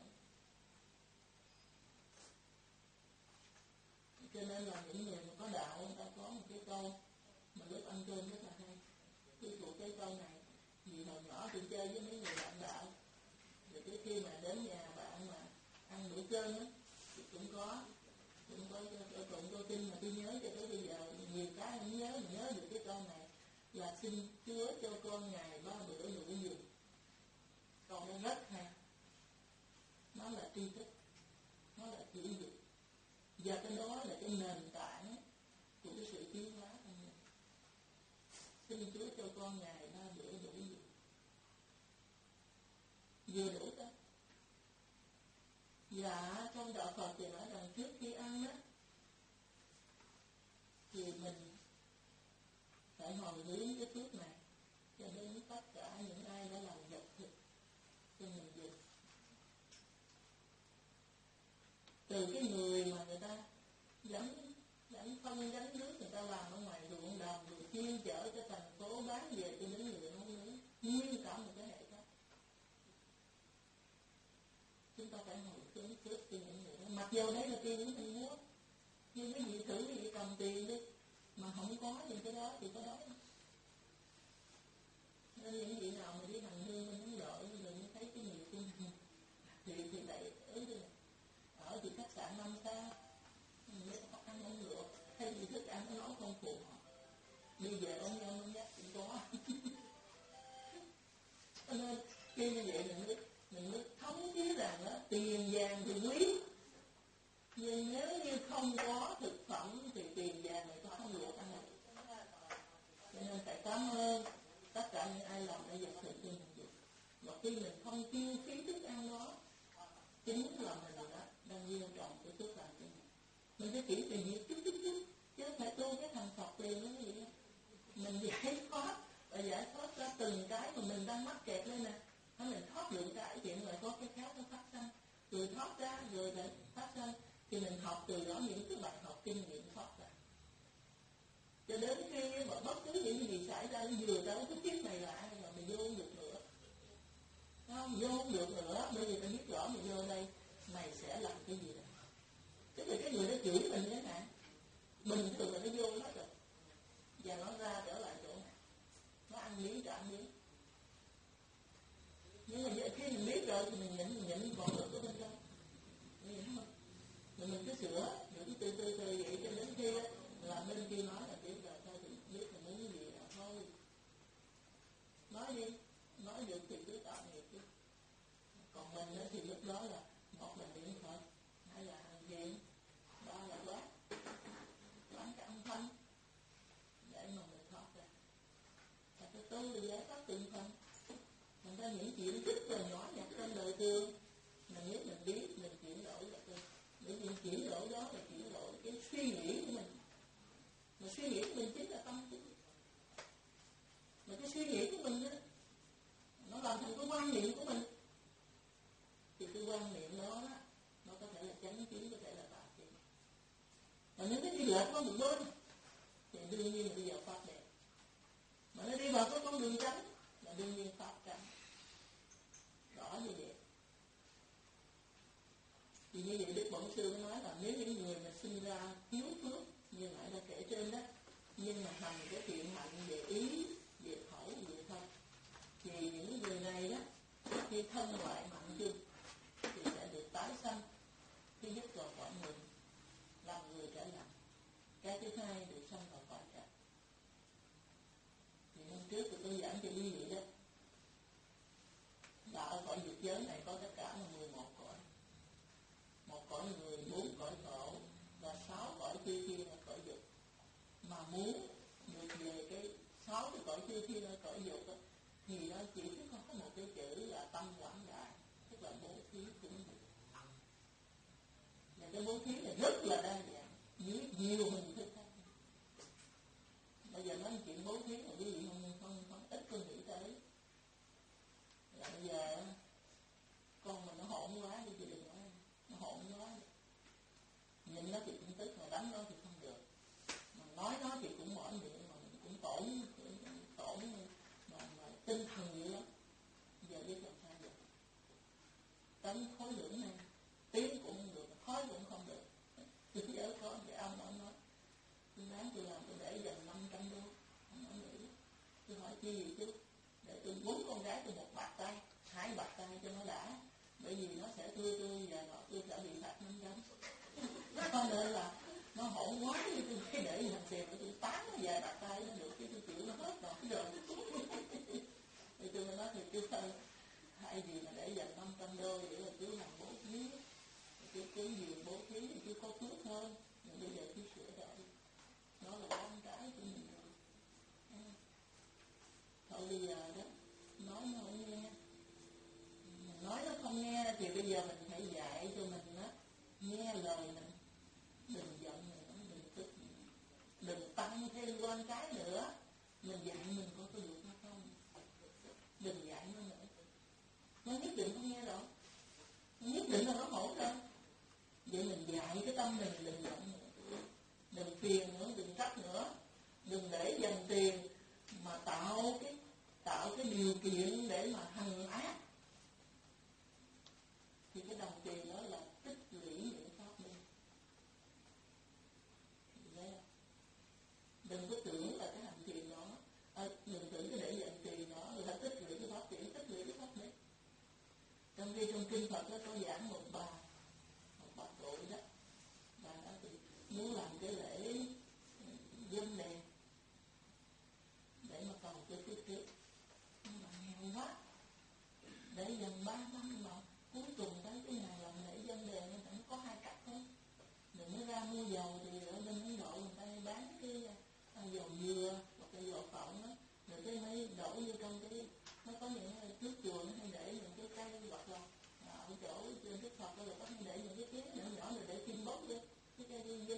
B: Cho nên là những người mà có đạo người ta có một cái câu mà lúc ăn cơm rất là hay. Cái của cái câu này vì hồi nhỏ tôi chơi với mấy người bạn đạo, rồi cái khi mà đến nhà bạn mà ăn bữa cơm á thì cũng có cũng có tụng câu kinh mà tôi nhớ cho tới bây giờ nhiều cái không nhớ mà nhớ được cái câu này là xin Chúa cho con ngày ba bữa đủ dùng. Câu nó rất hay, nó là tri thức, nó là chỉ dục, và cái đó là cái nền tảng của cái sự tiến hóa của mình. Xin Chúa cho con ngày ba bữa đủ dùng, vừa đủ đó. Và trong đạo Phật thì nói rằng trước khi ăn đó thì mình phải hồi hướng cái phước này cho đến tất cả những ai đã làm vật thực cho mình dùng. Từ cái người mà người ta gánh gánh phân gánh nước người ta làm ở ngoài ruộng đồng rồi chuyên chở cho thành phố bán về cho đến người nấu nướng, nguyên cả một cái hệ thống. Chúng ta phải hồi hướng trước cho những người đó. Mặc dù đấy là tiền của mình mua, nhưng cái gì thử cái gì cầm tiền đi mà không có những cái đó thì có đó. Nên những vị nào mà đi hành hương mình muốn đợi rồi mới thấy cái nghiệp của mình thì thì lại ứng đi. Ở thì khách sạn năm sao mới có ăn không được, hay gì thức ăn nó nói không phù hợp, đi về ông nhau ông nhắc cũng có. Cho nên khi như vậy mình mới mình mới thống chí rằng đó, tiền vàng thì quý, nhưng nếu như không có thực phẩm thì tiền vàng này có không được ăn được. Cho nên phải cảm ơn tất cả những ai làm để vật thực cho mình được. Và khi mình không tiêu phí thức ăn đó, chính là mình đã đang gieo trồng cái phước lành cho mình. Mình phải chỉ từ việc chút chút chút, chứ không phải tu cái thành Phật liền nó gì đó. Mình giải thoát và giải thoát ra từng cái mà mình đang mắc kẹt lên nè. Nếu mình thoát được cái chuyện lại có cái khác nó phát sinh, rồi thoát ra rồi lại phát sinh, thì mình học từ đó những cái bài học kinh nghiệm thoát ra. Cho đến khi mà bất cứ những gì xảy ra vừa tới cái kiếp này là ai rồi mình vô không được nữa. Không, vô không được nữa, bởi vì ta biết rõ mình vô đây, mày sẽ làm cái gì đây? Tức là cái người đó chửi mình thế này, bình thường là nó vô hết rồi, và nó ra trở lại chỗ này, nó ăn miếng trả ăn miếng. Nhưng mà khi mình biết rồi thì mình nhịn, mình nhịn còn được ở bên trong. Mình nhịn không? Rồi mình cứ sửa, rồi cứ từ từ từ vậy cho đến khi là bên kia nói là biết rồi, thôi thì biết là muốn cái gì là thôi. Nói đi, nói được thì cứ tạo nghiệp đi. Còn mình thì lúc đó là một là niệm Phật, hai là hành thiện, ba là quán, quán cái âm thanh để mà mình thoát ra. Và cái tu là giải thoát từng phần. Thành ra những chuyện rất là nhỏ nhặt trong đời thường, mà nếu mình biết mình chuyển đổi là được. Bởi vì chuyển đổi đó là chuyển đổi cái suy nghĩ của mình. Mà suy nghĩ của mình chính là tâm chính. Mà cái suy nghĩ của mình đó, nó làm thành cái quan niệm của mình. Thì cái quan niệm đó, đó nó có thể là chánh kiến, có thể là tà kiến. Mà nếu nó đi lệch qua một bên thì đương nhiên là đi vào pháp đẹp. Mà nó đi vào cái con đường tránh là đương nhiên pháp tránh. Rõ như vậy. Thì như vậy Đức Bổn Sư nói là nếu những người mà sinh ra thiếu phước như nãy đã kể trên đó, nhưng mà hành cái thiện hạnh về ý, về khẩu, về thân, thì những người này đó khi thân ngoại mạnh chung thì sẽ được tái sanh. Thứ nhất là cõi người, làm người trở lại. Cái thứ hai được sanh vào cõi trời. Thì hôm trước tôi tôi giảng cho quý vị đó, là ở cõi dục giới này có tất cả là mười một cõi. Một cõi người, bốn cõi khổ và sáu cõi chư thiên là cõi dục. Mà muốn được về cái sáu cái cõi chư thiên là cõi dục đó, thì nó chỉ có một cái chữ là tâm quảng đại, tức là bố thí cũng được. Và cái bố thí này rất là đa dạng, dưới nhiều hình thức khác. Bây giờ nói chuyện bố thí mà quý vị không, không, không ít có nghĩ tới. Là bây giờ con mà nó hỗn quá đi thì đừng nói, nó hỗn quá. Nhìn nó thì cũng tức, mà đánh nó thì không được. Mà nói nó thì cũng mỏi miệng, mà cũng tổn, cũng tổn mà, mà tinh thần vậy lắm. Giờ biết làm sao vậy? Tánh khối lượng này, tiếng cũng không được, khói cũng không được. Tôi nhớ có cái ông ông nói, tôi nói tôi làm tôi để dành năm trăm đô. Ông nói vậy, tôi hỏi chi gì chứ? Để tôi quấn con gái tôi một bạc tay, hai bạc tay cho nó đã. Bởi vì nó sẽ tươi tươi và nó tôi sẽ bị phạt năm trăm. Cho nên là nó hỗn quá như tôi phải để dành tiền để tôi tán nó vài bạc tay nó được, chứ tôi chịu nó hết rồi. Rồi thì tôi mới nói thì chứ thôi, hay gì mà để dành năm trăm đô vậy là cứ làm bố thí, cứ cứ gì bố thí thì cứ có phước hơn. Nhưng bây giờ cứ sửa đổi, nó là con cái của mình rồi. Thôi bây giờ đó nói nó không nghe, mình nói nó không nghe thì bây giờ mình phải dạy cho mình đó, nghe lời mình, đừng giận nữa, đừng tức nữa, đừng tăng thêm con cái nữa. Mình dạy mình có có được hay không? Đừng dạy nó nữa, nó nhất định không nghe đâu, nhất định là nó hổ đâu. Vậy mình dạy cái tâm mình, đừng giận nữa, đừng phiền nữa, đừng trách nữa, đừng để dành tiền mà tạo cái tạo cái điều kiện để mà hành ác. Thì cái đồng tiền đó là tích lũy những pháp minh. Đừng có tưởng là cái hành tiền đó, à, đừng tưởng cái để dành tiền đó là tích lũy cái pháp tiền, tích lũy cái pháp minh. Trong khi trong kinh Phật nó có giảng một bà, một bà tội đó, bà đó thì muốn làm cái lễ dân đèn để mà cầu cái phước trước, nhưng mà nghèo quá, để dần ba năm mà cuối cùng tới cái ngày làm lễ dân đèn nó chẳng có hai cặp thôi. Rồi mới ra mua dầu thì ở bên Ấn Độ người ta bán cái uh, dầu dừa hoặc là dầu phộng đó, rồi cái mới đổ vô trong cái, nó có những trước chùa nó hay để những cái cây hoặc là ở chỗ trên cái Phật đó là có hay để những cái chén nhỏ nhỏ rồi để kim bốc vô cái cây vô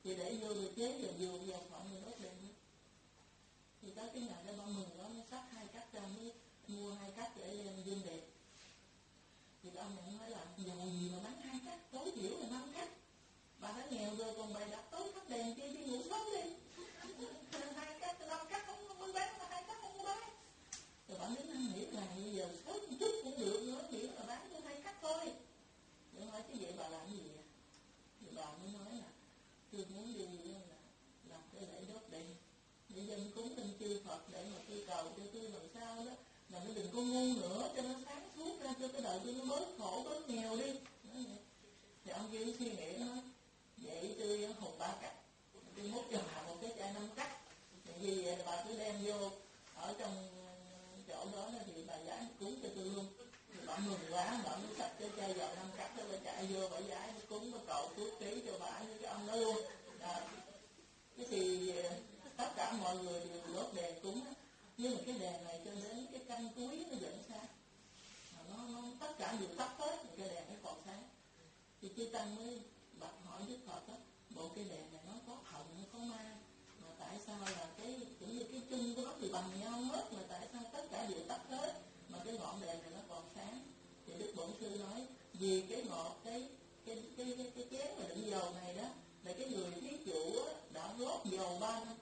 B: thì để vô được chế rồi vô vào khoảng người đốt đèn. Thì tới cái ngày đó ba mừng đó, nó xách hai cắt ra, mới mua hai cắt để lên dương đẹp. Thì ông này nói là dầu gì mà bán hai cắt, tối thiểu là năm cắt. Bà đã nghèo rồi còn bày đặt tối thắp đèn kia đi ngủ sớm đi. Hai cắt, năm cắt không có bán, mà hai cắt không có bán. Rồi bà đến ăn nghĩ là bây giờ sớm một chút cũng được nữa, chỉ là bán cho hai cắt thôi. Để hỏi chứ vậy bà làm gì vậy? Thì bà mới nói là tôi muốn đi là làm cái lễ đốt đèn để dân cúng lên chư Phật, để mà tôi cầu cho tôi làm sao đó là nó đừng có ngu nữa, cho nó sáng suốt ra, cho cái đời tôi nó bớt khổ bớt nghèo đi. Thì ông kia suy nghĩ nói vậy tôi hụt ba cắt, tôi múc cho bà một cái chai năm cắt, vì vậy bà cứ đem vô ở trong chỗ đó thì bà giải cúng cho tôi luôn. Thì bà mừng quá, bà mới sạch cái chai dầu năm cắt đó, bà chạy vô bà giải bà cúng, bà cầu phước trí cho bà với cái ông đó luôn. À, cái thì tất cả mọi người đều đốt đèn cúng á, nhưng mà cái đèn này cho đến cái canh cuối nó vẫn sáng, à, nó, nó tất cả đều tắt hết, cái đèn nó còn sáng. Thì chư tăng mới bạch hỏi Đức Phật á, bộ cái đèn này nó có thần nó có ma, mà tại sao là cái cũng như cái chung của nó thì bằng nhau hết, mà tại sao tất cả đều tắt hết mà cái ngọn đèn này nó còn sáng? Thì Đức Bổn Sư nói vì cái ngọn cái cái cái cái, cái chén mà đựng dầu này đó là cái người thí chủ á, đã rót dầu ba năm,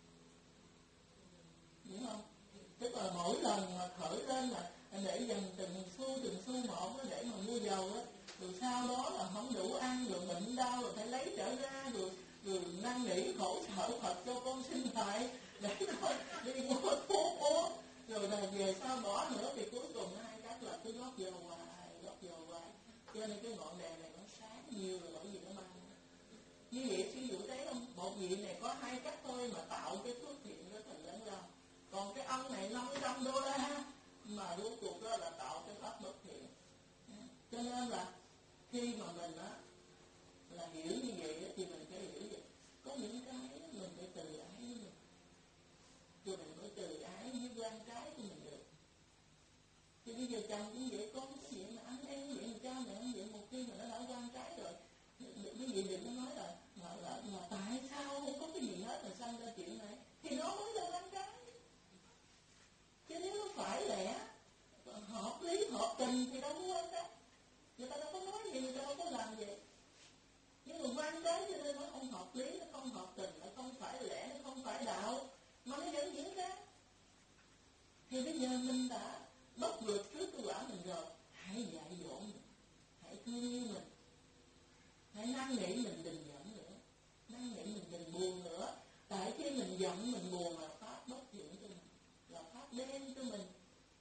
B: hiểu không? Tức là mỗi lần mà khởi lên là để dần từng xu từng xu một đó để mà mua dầu á, rồi sau đó là không đủ ăn, rồi bệnh đau rồi phải lấy trở ra, rồi rồi năn nỉ khổ sở Phật cho con sinh lại để rồi đi mua thuốc uống, rồi là về sau bỏ nữa, thì cuối cùng hai cách là cứ rót dầu hoài rót dầu hoài, cho nên cái ngọn đèn này nó sáng nhiều rồi, bởi vì nó mang. Như vậy ví dụ thấy không, một vị này có hai cách thôi mà tạo cái phước thiện rất là lớn lao, còn cái ông này năm trăm đô la mà rốt cuộc đó là tạo cái pháp bất thiện. Cho nên là khi mà mình á là hiểu như vậy thì mình phải hiểu vậy, có những cái mình phải từ ái với mình, rồi mình phải từ ái với quan trái của mình được. Thì bây giờ chồng cũng vậy, con cũng vậy, mà anh em cũng vậy, mà cha mẹ cũng vậy, một khi mà nó đã quan trái rồi, quý vị đừng có nói là là, là là tại sao không có cái gì hết mà sanh ra chuyện này, thì nó mới là quan trái. Chứ nếu nó phải lẽ hợp lý hợp tình thì đâu có quan trái, người ta đâu có nói gì, người ta đâu có làm gì. Nhưng mà quan trái cho nên nó không hợp lý, nó không hợp tình, nó không phải lẽ, nó không phải đạo, mà nó vẫn diễn ra. Thì bây giờ mình đã bất vượt trước cái quả mình rồi, hãy dạy dỗ mình, hãy thương yêu mình, hãy năn nỉ mình đừng giận nữa, năn nỉ mình đừng buồn nữa. Tại khi mình giận mình buồn là pháp bất thiện cho mình, là pháp đen cho mình.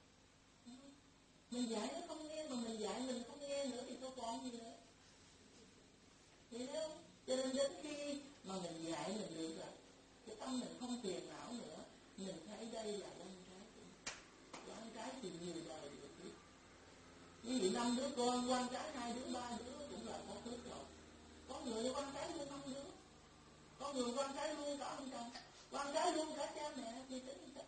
B: Mình dạy nó không nghe, mà mình dạy mình không nghe nữa thì có còn gì nữa. Hiểu không? Cho nên đến khi mà mình dạy mình được rồi, cái tâm mình không phiền não nữa, mình thấy đây là quan trái. Quan trái thì nhiều đời được biết. Ví dụ năm đứa con, quan trái hai đứa, ba đứa cũng là có phước rồi. Có người quan trái luôn năm đứa, có người quan trái luôn cả ông chồng, quan trái luôn cả cha mẹ, thì tính như thế.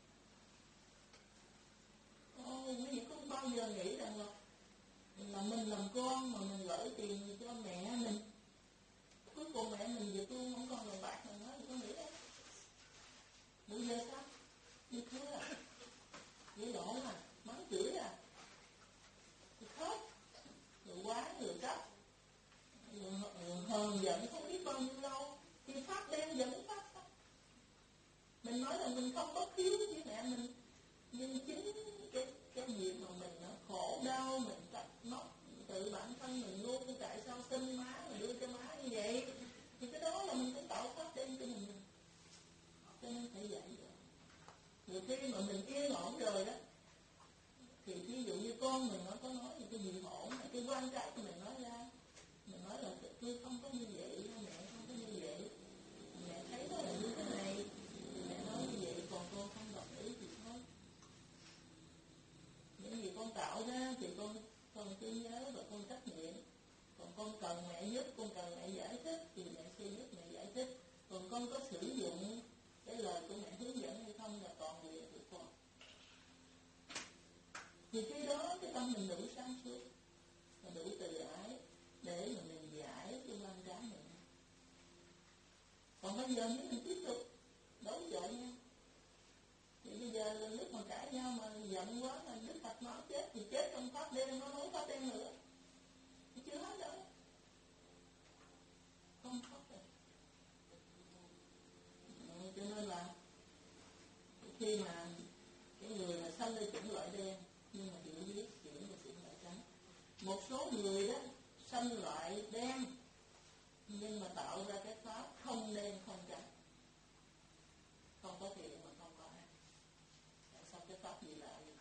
B: Ồ, quý vị không bao giờ nghĩ rằng là là mình làm con mà mình gửi tiền cho mẹ mình, cuối cùng mẹ mình về tôi không còn đồng bạc mình nói, có nghĩ đấy. Bây giờ sao? Đi thưa à? Đi đổ à? Mắng chửi à? Rồi khóc, rồi quán, rồi trách, rồi hờn giận không biết bao nhiêu lâu, thì pháp đen dẫn pháp pháp. Mình nói là mình không có thiếu với mẹ mình, nhưng chính cái cái việc mà mình nó khổ đau, mình trách móc tự bản thân mình luôn, tại sao sinh má mà đưa cho má như vậy, thì cái đó là mình cũng tạo pháp đen cho mình. Cho nên phải dạy rồi. Rồi khi mà mình yên ổn rồi đó, thì ví dụ như con mình nó có nói những cái gì ổn, cái quan trái của mình nói ra, mình nói là tôi không có như vậy, mẹ không có như vậy, mẹ thấy nó là như thế này, thì mẹ nói như vậy, còn con không đồng ý thì thôi. Những gì con tạo ra thì con con cứ nhớ và con trách nhiệm. Còn con cần mẹ giúp, con cần mẹ giải thích thì mẹ sẽ giúp mẹ giải thích. Còn con có sử dụng cái lời của mẹ hướng dẫn hay không là còn quyền của con. Thì khi đó cái tâm mình đủ sáng suốt và đủ từ ái để mà mình giải cái quan trái mình. còn bây giờ nếu mình tiếp tục đối chọi nhau, thì bây giờ lúc mà cãi nhau mà giận quá là Đức Phật nói chết thì chết trong pháp đen, nó nói pháp đen nữa thì chưa hết đâu, không thoát được. Ừ, cho nên là khi mà cái người mà sanh lên chủng loại đen nhưng mà hiểu biết chuyển về chủng loại trắng, một số người đó sanh loại đen nhưng mà tạo ra cái pháp không đen không trắng, không có thiện mà không có ác. Tại sao cái pháp gì lạ vậy?